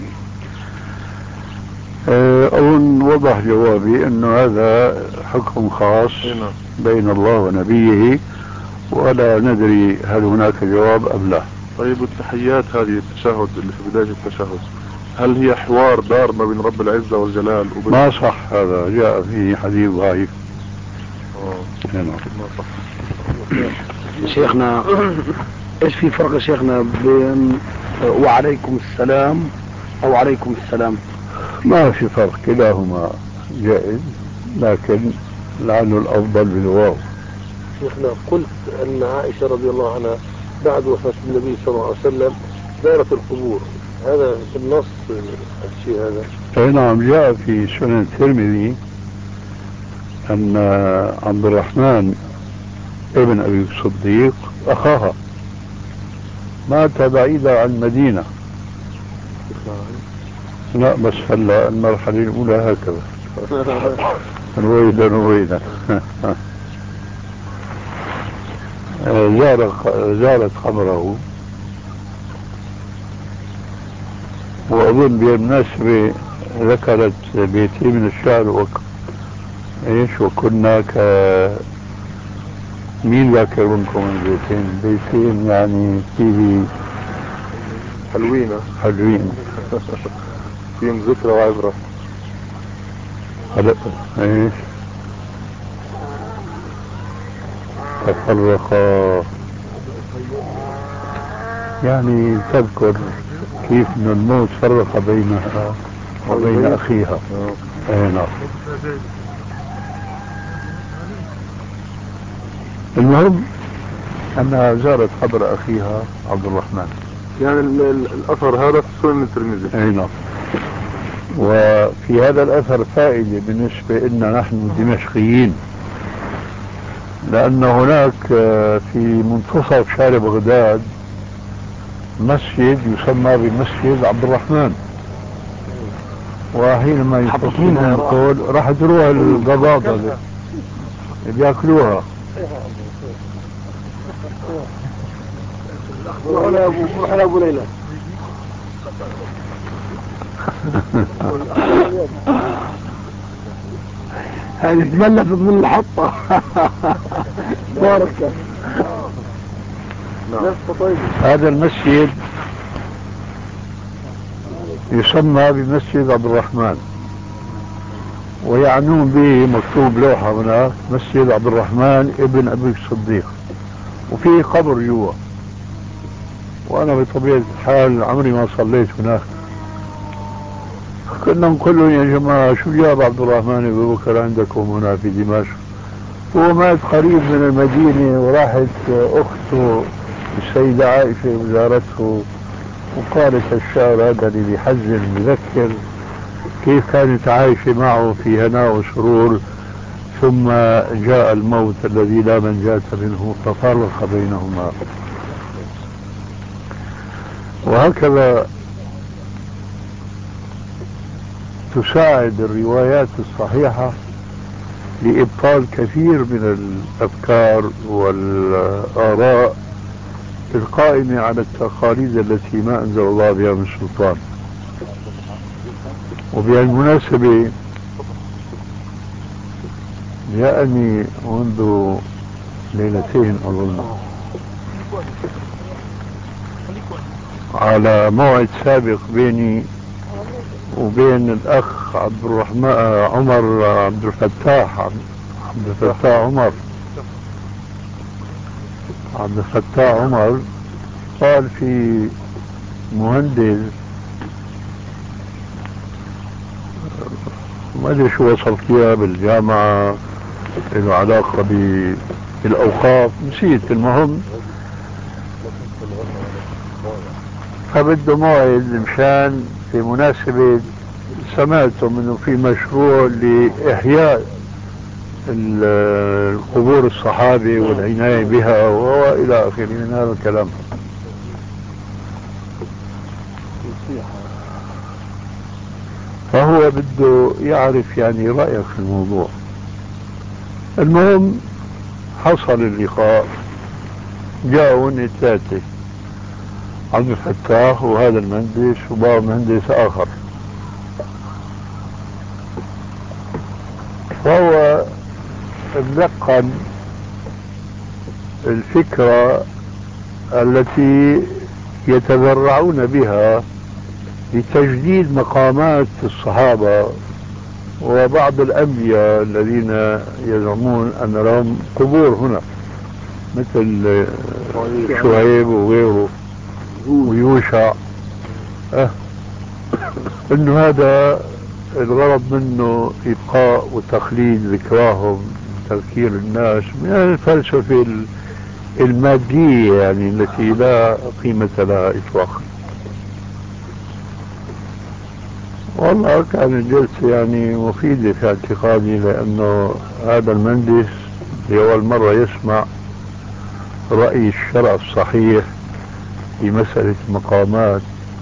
أظن وضح جوابي أنه هذا حكم خاص بين الله ونبيه، ولا ندري هل هناك جواب أم لا. طيب التحيات هذه التشهد اللي في بداية التشهد هل هي حوار دار ما بين رب العزة والجلال ما صح، هذا جاء في حديث ضعيف. ما صح. شيخنا ايش في فرق يا شيخنا بين وعليكم السلام او عليكم السلام؟ ما في فرق، كلاهما جائز، لكن لعله الأفضل بالواو. شيخنا قلت أن عائشة رضي الله عنها بعد وفاة النبي صلى الله عليه وسلم زارت القبور، هذا في النص الشيء هذا؟ أي نعم، جاء في سنن الترمذي أن عبد الرحمن ابن أبي الصديق أخاها مات بعيدا عن المدينة. لا بس هلا المرحلة الأولى هكذا رويدا زارت قبره، وأظن بالمناسبة ذكرت بيتين من الشعر وكنا مين ذاكر منكم البيتين؟ بيتين يعني فيه حلوين فيهم ذكرى وعبرة. ايش تفرقا، يعني تذكر كيف ان الموت فرق بينها وبين اخيها. اي نعم. المهم انها زارت قبر اخيها عبد الرحمن. يعني الاثر هذا في سنن الترمذي. اي نعم. وفي هذا الاثر فائدة بالنسبة لنا نحن دمشقيين، لان هناك في منتصف شارع بغداد مسجد يسمى بمسجد عبد الرحمن، وحينما يتصلون يقول راح تروح القضاضة اللي بياكلوها. روح أبو ليلى. هذه تملفت من الحطة. بارك. هذا المسجد يسمى بمسجد عبد الرحمن، ويعنون به مكتوب لوحة هناك مسجد عبد الرحمن ابن أبي الصديق، وفيه قبر جوا. وأنا بطبيعة الحال عمري ما صليت هناك. كنا نقول لهم يا جماعة شو جاب عبد الرحمن أبو بكر عندكم هنا في دمشق؟ هو مات قريب من المدينة، وراحت أخته السيدة عائشة وزارته وقالت الشعر هذا اللي بيحزن بذكر كيف كانت عايشة معه في هناء وسرور، ثم جاء الموت الذي لا منجاة منه ففرق بينهما. وهكذا تساعد الروايات الصحيحة لإبطال كثير من الأفكار والآراء القائمة على التقاليد التي ما أنزل الله بها من سلطان. وبالمناسبة جاءني منذ ليلتين أظن على موعد سابق بيني وبين الأخ عبد الرحمن عمر عبد الفتاح عمر قال في مهندس ما ادري شو وصلت اياه بالجامعة له علاقة بالأوقاف نسيت، المهم فبده موعد مشان في مناسبة سمعتم انه في مشروع لإحياء القبور الصحابة والعناية بها وإلى آخره من هذا الكلام. فهو بده يعرف يعني رأيك في الموضوع. المهم حصل اللقاء، جاءوا ثلاثة، عبد الفتاح وهذا المهندس وبعض مهندس آخر. فهو تلقن الفكرة التي يتذرعون بها لتجديد مقامات الصحابة وبعض الأنبياء الذين يزعمون أن لهم قبور هنا مثل شعيب وغيره ويوشع، انه هذا الغرض منه ابقاء وتخليد ذكراهم، تذكير الناس من الفلسفة المادية يعني التي لا قيمة لها اطلاقا. والله كانت الجلسة يعني مفيدة في اعتقادي، لانه هذا المهندس لأول مرة يسمع رأي الشرع الصحيح في مسألة المقامات،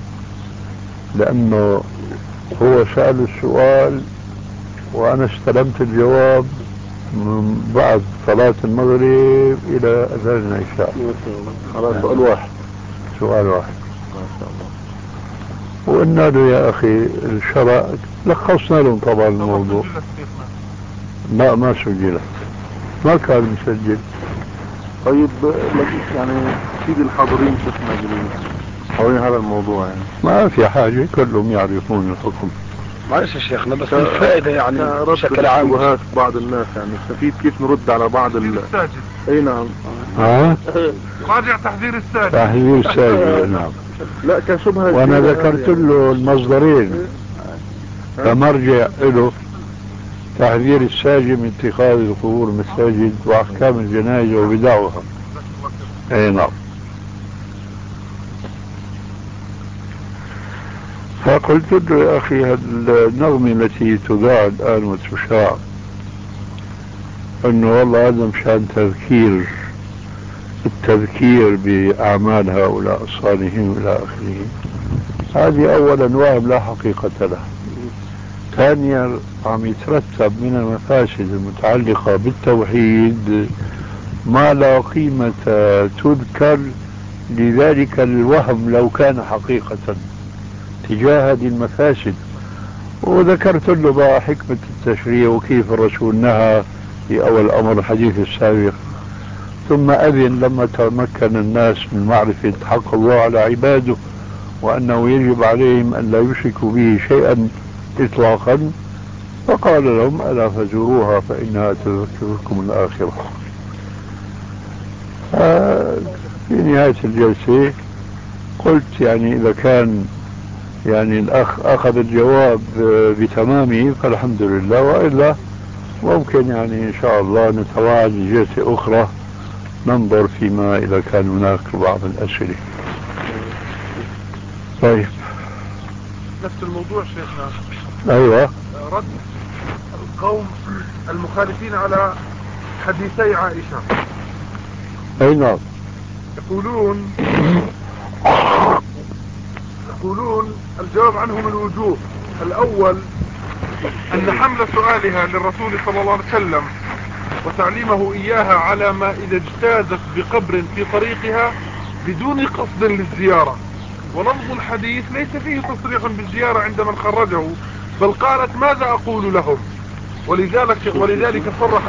لأنه هو سأل السؤال وأنا استلمت الجواب من بعد صلاة المغرب إلى أذان العشاء. خلاص سؤال واحد وقلنا له يا أخي الشرع، لخصنا لهم طبعا الموضوع. ما سجلت، ما كان مسجل. طيب يعني سيد الحاضرين شفنا حوالين هذا الموضوع يعني ما في حاجة، كلهم يعرفون الحكم. معلش يا شيخنا بس الفائدة يعني بشكل عام شبهات بعض الناس يعني نستفيد كيف نرد على بعض الساجد. اي نعم. راجع تحذير الساجد. تحذير الساجد نعم. لا كشبهة، وانا ذكرت له المصدرين كمرجع له: تحذير الساجد من اتخاذ القبور مساجد، واحكام الجنائز وبدعها. اي نعم. فقلت له يا أخي النغمة التي تذاع الآن وتشاع أنه والله هذا مشان التذكير بأعمال هؤلاء الصالحين إلى آخره، هذه أولا وهم لا حقيقة له. ثانيا عم يترتب من المفاسد المتعلقة بالتوحيد ما لا قيمة تذكر لذلك الوهم لو كان حقيقة تجاه هذه المفاسد. وذكرت له بقى حكمة التشريع وكيف الرسول نهى في أول أمر الحديث السابق، ثم أذن لما تمكن الناس من معرفة حق الله على عباده وأنه يجب عليهم أن لا يشركوا به شيئا إطلاقا، فقال لهم: ألا فزوروها فإنها تذكركم الآخرة. في نهاية الجلسة قلت يعني إذا كان يعني الأخ أخذ الجواب بتمامه فالحمد لله، وإلا ممكن يعني إن شاء الله نتواعد بجهة أخرى ننظر فيما إذا كان هناك بعض الأسئلة. طيب نفس الموضوع شيخنا. أيوة. رد القوم المخالفين على حديثي عائشة. أي نعم. يقولون الجواب عنه من وجوه. الأول أن حمل سؤالها للرسول صلى الله عليه وسلم وتعليمه إياها على ما إذا اجتازت بقبر في طريقها بدون قصد للزيارة، ولفظ الحديث ليس فيه تصريح بالزيارة عند من خرجه، بل قالت ماذا أقول لهم. ولذلك صرح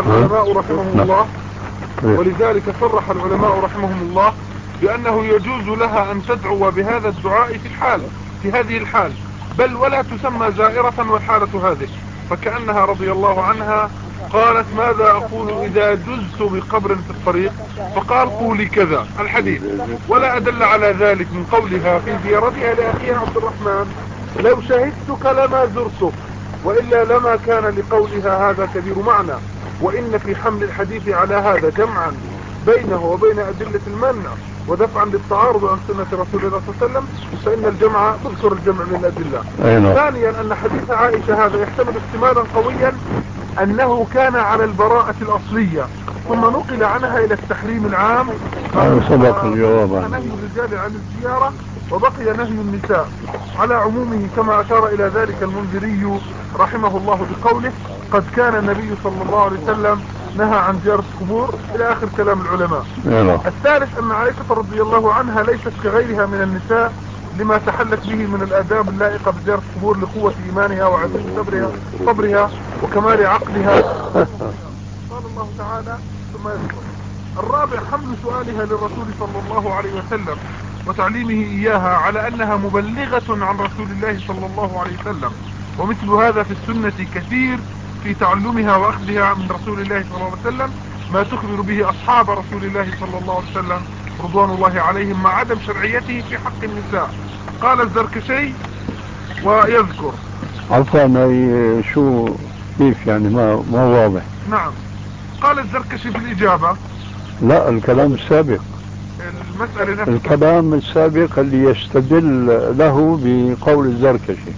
العلماء رحمهم الله بأنه يجوز لها أن تدعو بهذا الدعاء في هذه الحال، بل ولا تسمى زائرة والحالة هذه، فكأنها رضي الله عنها قالت ماذا أقول إذا جزت بقبر في الطريق، فقال قولي كذا الحديث. ولا أدل على ذلك من قولها في زيارتها لأخيها عبد الرحمن لو شهدتك لما زرتك، وإلا لما كان لقولها هذا كبير معنى. وإن في حمل الحديث على هذا جمعا بينه وبين أدلة المنع ودفعا للتعارض عن سنة رسول الله صلى الله عليه وسلم، فإن الجمع تذكر الجمع من الأدلة. ثانيا أن حديث عائشة هذا يحتمل احتمالا قويا أنه كان على البراءة الأصلية ثم نقل عنها إلى التحريم العام، سبق الجواب عنه. نهي الرجال عن الزيارة وبقي نهي النساء على عمومه، كما أشار إلى ذلك المنذري رحمه الله بقوله قد كان النبي صلى الله عليه وسلم نهى عن زيارة القبور إلى آخر كلام العلماء. الثالث أن عائشة رضي الله عنها ليست كغيرها من النساء لما تحلت به من الآداب اللائقة بزيارة القبور لقوة إيمانها وعزيز صبرها وكمال عقلها. قال الله تعالى ثم يذكر. الرابع حمل سؤالها للرسول صلى الله عليه وسلم وتعليمه إياها على أنها مبلغة عن رسول الله صلى الله عليه وسلم، ومثل هذا في السنة كثير في تعلمها وأخذها من رسول الله صلى الله عليه وسلم ما تخبر به أصحاب رسول الله صلى الله عليه وسلم رضوان الله عليهم مع عدم شرعيته في حق النساء. قال الزركشي ويذكر عفوا شو كيف يعني ما واضح. نعم قال الزركشي في الإجابة لا الكلام السابق، المسألة نفسها الكلام السابق اللي يستدل له بقول الزركشي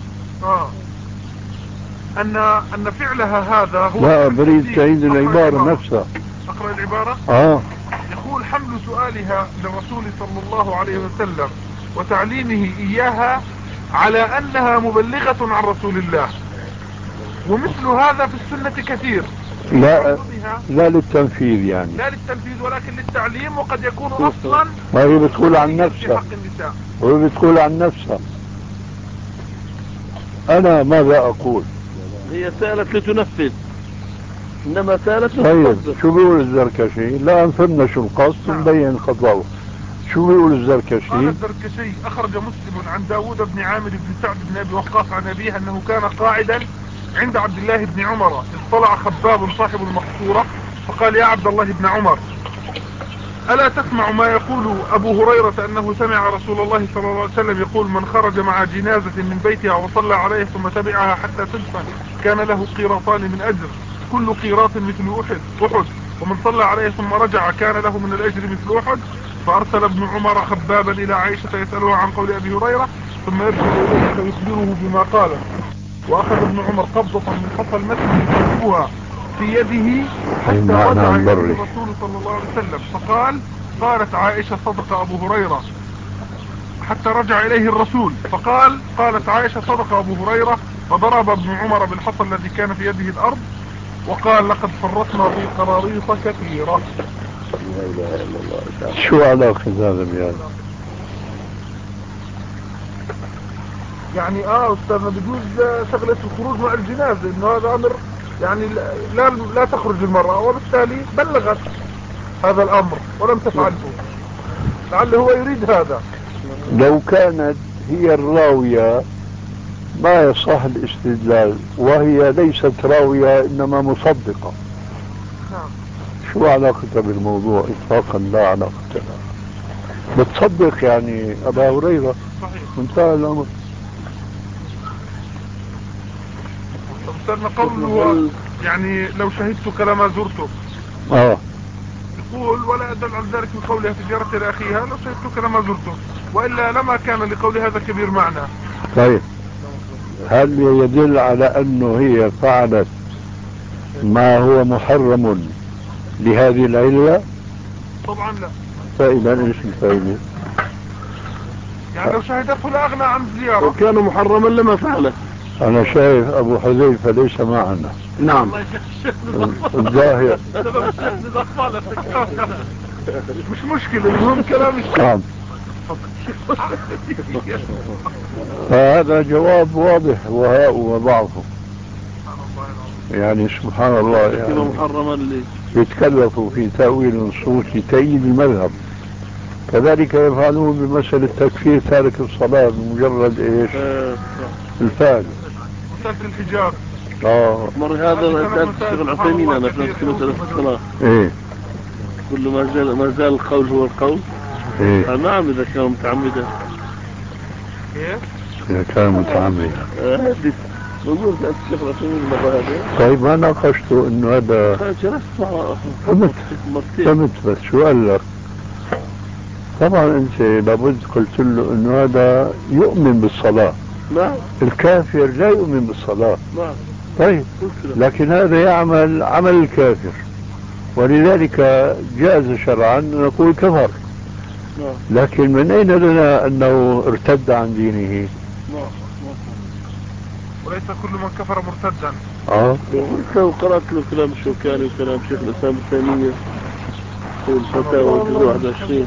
أن فعلها هذا هو لا بريد تعيد العبارة نفسها. أقرأ العبارة. يقول حمل سؤالها للرسول صلى الله عليه وسلم وتعليمه إياها على أنها مبلغة عن رسول الله، ومثل هذا في السنة كثير. لا للتنفيذ يعني، لا للتنفيذ ولكن للتعليم، وقد يكون أصلا ما هي بتقول عن نفسها، وهي بتقول عن نفسها. أنا ماذا أقول؟ هي سألت لتنفذ، إنما سألت طيب شو بيقول الزركشي؟ لا فهمنا شو القصد ونبين خطوه. شو بيقول الزركشي؟ قال الزركشي أخرج مسلم عن داود بن عامر بن سعد بن أبي وقاص عن أبيه أنه كان قاعدا عند عبد الله بن عمر إذ طلع خباب صاحب المقصورة فقال يا عبد الله بن عمر ألا تسمع ما يقول أبو هريرة أنه سمع رسول الله صلى الله عليه وسلم يقول من خرج مع جنازة من بيتها وصلى عليه ثم تبعها حتى تدفن كان له قيراطان من أجر كل قيراط مثل أحد، ومن صلى عليه ثم رجع كان له من الأجر مثل أحد. فأرسل ابن عمر خبابا إلى عائشة يسألها عن قول أبي هريرة ثم يرجع إليه فيخبره بما قال. وأخذ ابن عمر قبضة من حصى المسجد يقلبها في يده حتى رجع إلى الرسول صلى الله عليه وسلم فقال قالت عائشة صدق أبو هريرة حتى رجع إليه الرسول قالت عائشة صدق أبو هريرة، وضرب ابن عمر بالحصى الذي كان في يده الأرض وقال لقد فرطنا في قراريط كثيرة. شو علاقة هذا بهذا؟ يعني أستاذنا بيجوز شغلة الخروج مع الجنازة إنه هذا أمر يعني لا تخرج المرأة، وبالتالي بلغت هذا الأمر ولم تفعله، لعله هو يريد هذا. لو كانت هي الراوية ما يصح الاستدلال، وهي ليست راوية إنما مصدقة. نعم. شو علاقتها بالموضوع؟ إطلاقا لا علاقة لها. بتصدق يعني أبا هريرة صحيح. انتهى الأمر. أستاذنا قوله يعني لو شهدت كلام زرته، يقول ولا أدل عن ذلك من قولها في زيارة لأخيها لو شهدت كلام زرته، وإلا لما كان لقول هذا كبير معنى. طيب هل يدل على أنه هي فعلت ما هو محرم لهذه العلة؟ طبعا لا. فإذا ايش الفائدة؟ يعني لو شهدته لا أغنى عن لو زيارة. كان محرما لما فعله. أنا شايف أبو حذيفة ليس معنا. نعم. الظاهر مش مشكلة، المهم كلام الشيخ. نعم. فهذا جواب واضح وهاء وضعفه. يعني سبحان الله، يعني محرما لي يتكلفوا في تأويل النصوص لتأييد المذهب. كذلك يفعلون بمسألة تكفير تارك الصلاة بمجرد ايش؟ الفعل. مسألة الحجاب. مر هذا الشيخ العثيمين أنا في مسألة الصلاة. ايه كل ما زال القول هو القول. ايه نعم إذا كان متعمدا. إذا كان متعمدا. بقول الشيخ العثيمين مرة هذه. طيب ما ناقشته انه هذا. فهمت بس شو قال لك؟ طبعا انت لابد قلت له انه هذا يؤمن بالصلاة. نعم. الكافر لا يؤمن بالصلاة. نعم. طيب لكن هذا يعمل عمل الكافر، ولذلك جاز شرعا أن نقول كفر. لكن من أين لنا أنه ارتد عن دينه؟ وليس كل من كفر مرتدا. لو قرأت له كلام الشوكاني وكلام شيخ الإسلام ابن تيمية في الفتاوى الجزء 21.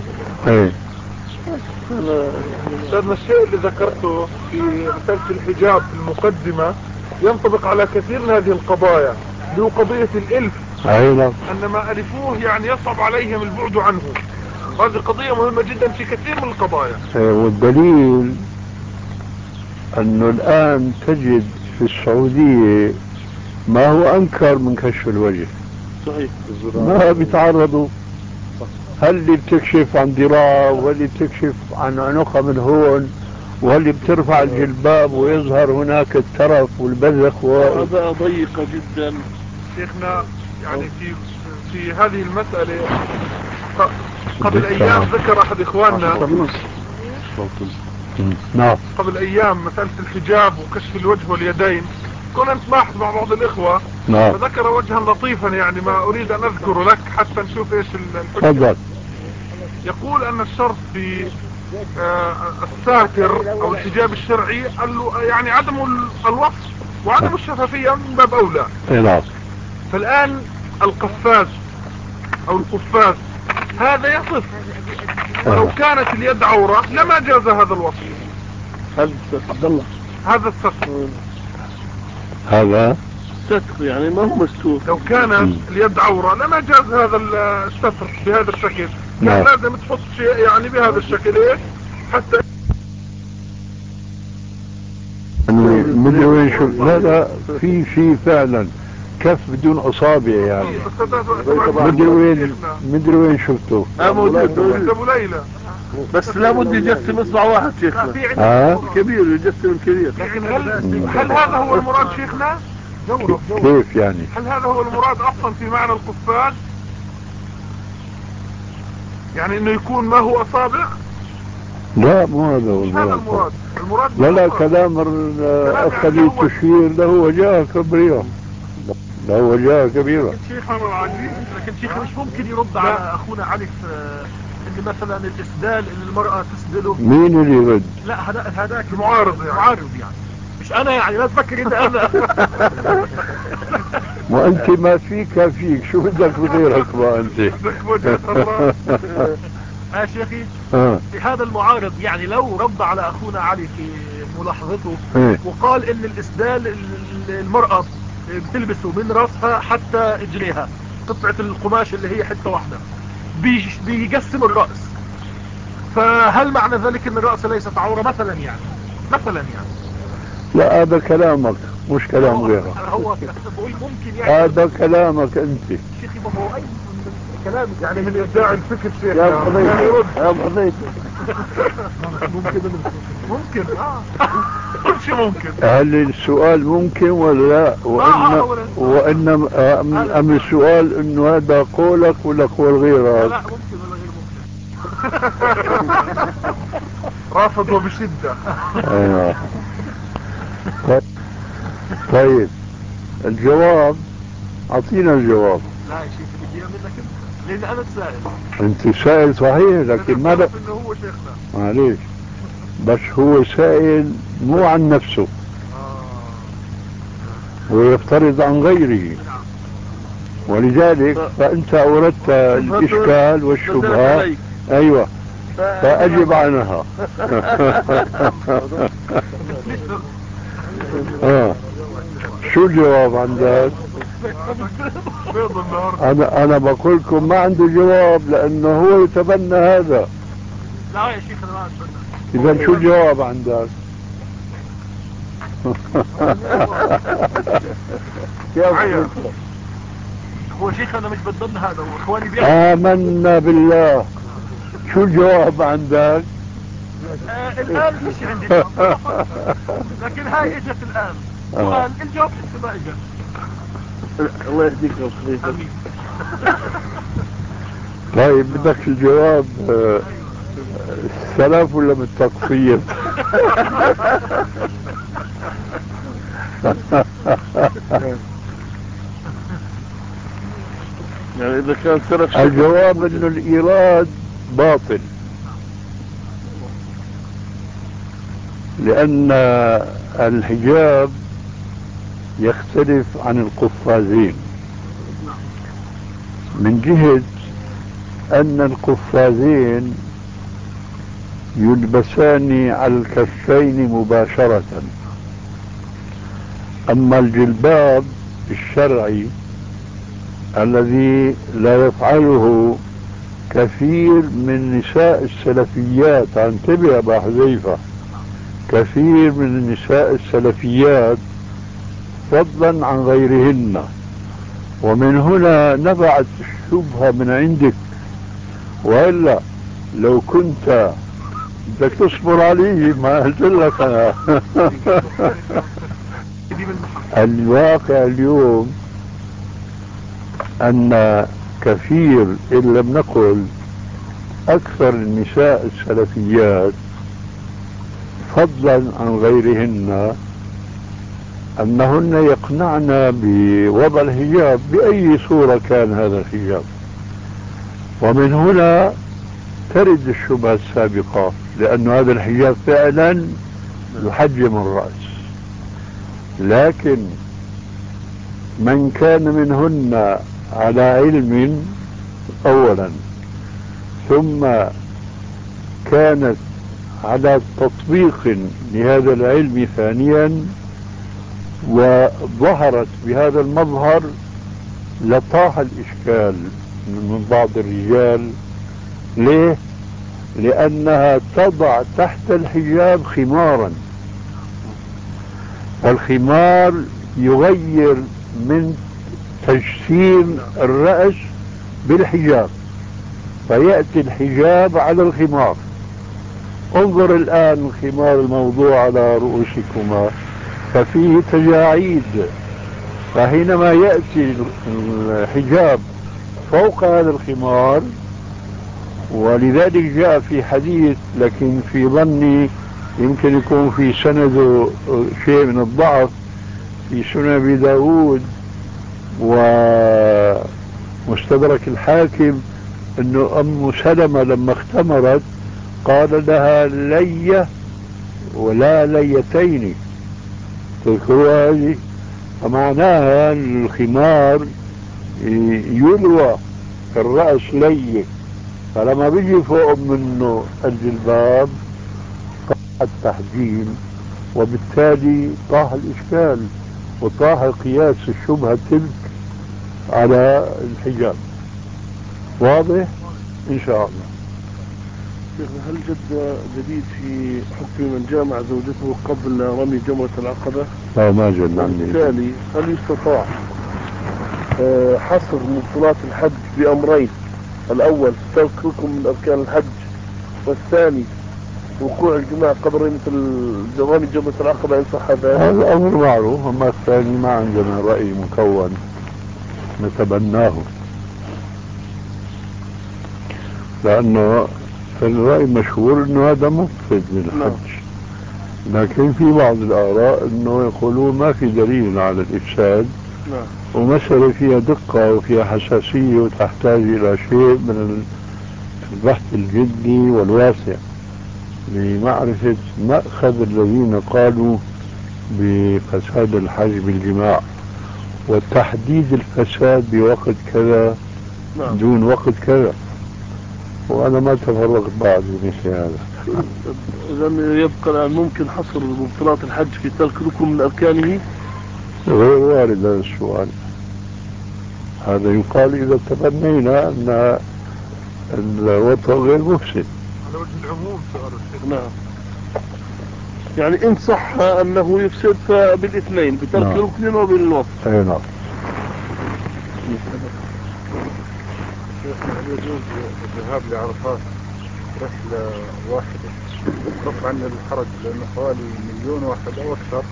أستاذنا الشيء اللي ذكرته في مسألة الحجاب في المقدمة ينطبق على كثير من هذه القضايا، اللي هو قضية الإلف. أن ما ألفوه يعني يصعب عليهم البعد عنه. هذه قضية مهمة جدا في كثير من القضايا. والدليل أنه الآن تجد في السعودية ما هو أنكر من كشف الوجه. صحيح. ما بيتعرضوا. هل اللي بتكشف عن ذراع، واللي بتكشف عن عنقها من هون، واللي بترفع الجلباب ويظهر هناك الترف والبذخ هذا ضيقة جدا. شيخنا يعني في هذه المسألة قبل أيام ذكر أحد إخواننا قبل أيام مسألة الحجاب وكشف الوجه واليدين. كنا نتباحث مع بعض الإخوة فذكر وجها لطيفا، يعني ما أريد أن أذكره لك حتى نشوف إيش الحجة. يقول أن الشرط في الساتر أو الحجاب الشرعي يعني عدم الوصف وعدم الشفافية من باب أولى. فالآن القفاز أو القفاز هذا يصف، ولو كانت اليد عورة لما جاز هذا الوصف. هذا الستر. هذا ستر يعني ما هو مستور. لو كانت اليد عورة لما جاز هذا الستر بهذا الشكل. كان لازم تحط شيء يعني بهذا الشكل ايش حتى مدري وين شفت. لا في شيء فعلا كف بدون اصابع يعني. مدري وين شفته. موجود ابو ليلى. بس لابد يجسم اصبع واحد شيخنا. كبير يجسم الكبير. لكن هل هذا هو المراد شيخنا؟ كيف يعني؟ هل هذا هو المراد اصلا في معنى القفاز؟ يعني انه يكون ما هو اصابع؟ لا مو هذا هو المراد. المراد لا كلام الاخ اللي تشير له وجهه كبيره. له وجهه كبيره. لكن شيخ مش ممكن يرد على اخونا علي ان مثلا الاسدال ان المرأة تسدله. مين اللي يرد؟ لا هذاك المعارض يعني مش انا، يعني لا تفكر ان انا. وانت ما فيك شو بدك بغيرك ما انت. بدك وجه الله. شيخي هذا المعارض يعني لو رد على اخونا علي في ملاحظته وقال ان الاسدال المرأة بتلبسه من راسها حتى اجريها، قطعة القماش اللي هي حتة واحدة بيقسم الرأس، فهل معنى ذلك ان الرأس ليست عورة مثلا يعني؟ لا هذا كلامك مش كلام غيرك. هو بقول ممكن يعني هذا كلامك انت. شيخي ما هو كلامك يعني من ابداع الفكر شيخ يا ابو حذيفه يا ابو حذيفه ممكن كل شيء ممكن. هل السؤال ممكن ولا لا؟ أم السؤال انه هذا قولك ولا قول غيرك؟ لا ممكن ولا غير ممكن. رافض وبشدة. ايوه. طيب الجواب، اعطينا الجواب. لا يا شيخ بدي اياه منك انت، لان انا السائل. انت سائل صحيح لكن ماذا؟ انه هو شيخنا. معليش، بس هو سائل مو عن نفسه، ويفترض عن غيره، ولذلك فانت اوردت الاشكال والشبهة. ايوه، فاجب عنها. شو الجواب عندك؟ انا بقول لكم ما عنده جواب لانه هو يتبنى هذا. لا يا شيخ انا ما اتبنى. اذا شو الجواب عندك؟ هو شيخ انا مش بتضمن هذا، واخواني آمنا بالله. شو الجواب عندك؟ الان مش عندي جواب. لكن هاي اجت الان. سؤال الجواب لسه ما اجت. الله يهديك يا خليفه. طيب بدك الجواب السلف ولا بالتقصير؟ يعني اذا كان سلف الجواب انه الايراد باطل، لان الحجاب يختلف عن القفازين من جهة ان القفازين يلبسان على الكفين مباشرة، اما الجلباب الشرعي الذي لا يفعله كثير من نساء السلفيات، انتبه يا ابا حذيفة، كثير من النساء السلفيات فضلا عن غيرهن، ومن هنا نبعت الشبهة من عندك، وإلا لو كنت بدك تصبر عليه ما قلت لك أنا. الواقع اليوم أن كثير إن لم نقل أكثر النساء السلفيات فضلا عن غيرهن أنهن يقنعن بوضع الحجاب بأي صورة كان هذا الحجاب، ومن هنا ترد الشبهة السابقة، لأن هذا الحجاب فعلا يحجم الرأس. لكن من كان منهن على علم أولا، ثم كانت على تطبيق لهذا العلم ثانيا، وظهرت بهذا المظهر، لطاح الإشكال من بعض الرجال. ليه؟ لأنها تضع تحت الحجاب خمارا، والخمار يغير من تجسيم الرأس بالحجاب، فيأتي الحجاب على الخمار. انظر الآن الخمار الموضوع على رؤوسكما ففيه تجاعيد، فحينما يأتي الحجاب فوق هذا الخمار، ولذلك جاء في حديث لكن في ظني يمكن يكون في سنده شيء من الضعف، في سنن أبي داود ومستدرك الحاكم، انه ام سلمة لما اختمرت قال لها لية ولا ليتين، تذكروا هذه؟ فمعناها الخمار يلوى الرأس ليه، فلما بيجي فوق منه الجلباب طاح التحجيم، وبالتالي طاح الإشكال وطاح قياس الشبهة تلك على الحجاب. واضح؟ إن شاء الله. شيخنا هل جديد في حكم من جامع زوجته قبل رمي جمرة العقبة؟ لا ما جد. وبالتالي هل يستطاع حصر مبطلات الحج بأمرين؟ الأول ترككم من أركان الحج، والثاني وقوع الجماع قبر مثل جوانب جبهة العقبة إن صح ذلك. هذا أمر معروف، أما الثاني ما عندنا رأي مكون نتبناه، لأنه الرأي المشهور أنه هذا مفسد للحج. لكن في بعض الآراء أنه يقولون ما في دليل على الإفساد، ومسألة فيها دقة وفيها حساسية وتحتاج إلى شيء من البحث الجدي والواسع لمعرفة مأخذ الذين قالوا بفساد الحج بالجماع، وتحديد الفساد بوقت كذا دون وقت كذا، وأنا ما تفرغت بعد بمثل هذا. إذا يبقى الآن ممكن حصر مبطلات الحج في ترك ركن من أركانه؟ غير وارد هذا السؤال. هذا يقال إذا تبنينا أن الوطن غير مفسد على وجه العموم سؤال الشيخ. نعم، يعني إن صح أنه يفسد فبالاثنين، بترك ركن وبالوطن. أي نعم. هل يجوز الذهاب لعرفات رحلة واحدة رفع عن الحرج، لأنه حوالي 1,000,000 واحد أو أكثر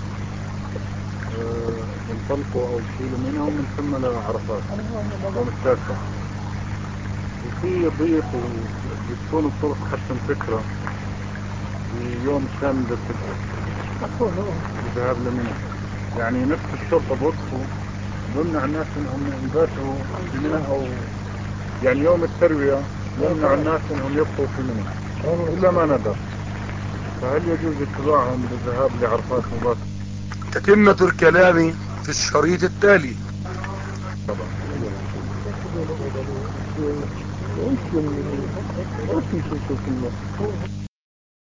ينطلقوا أو يشيلوا منها ومن ثم لعرفات يوم التاسع، وفي ضيق وبتكون الطرق حتى مسكرة في يوم الثامن للتسعة الذهاب لمنى. يعني نفس الشرطة بوقفوا بمنع الناس انهم يباتوا في منى، او يعني يوم التروية يمنع الناس انهم يبقوا في منى الا ما ندر. فهل يجوز اتباعهم بالذهاب لعرفات مباشرة؟ تتمة الكلام في الشريط التالي. طبعا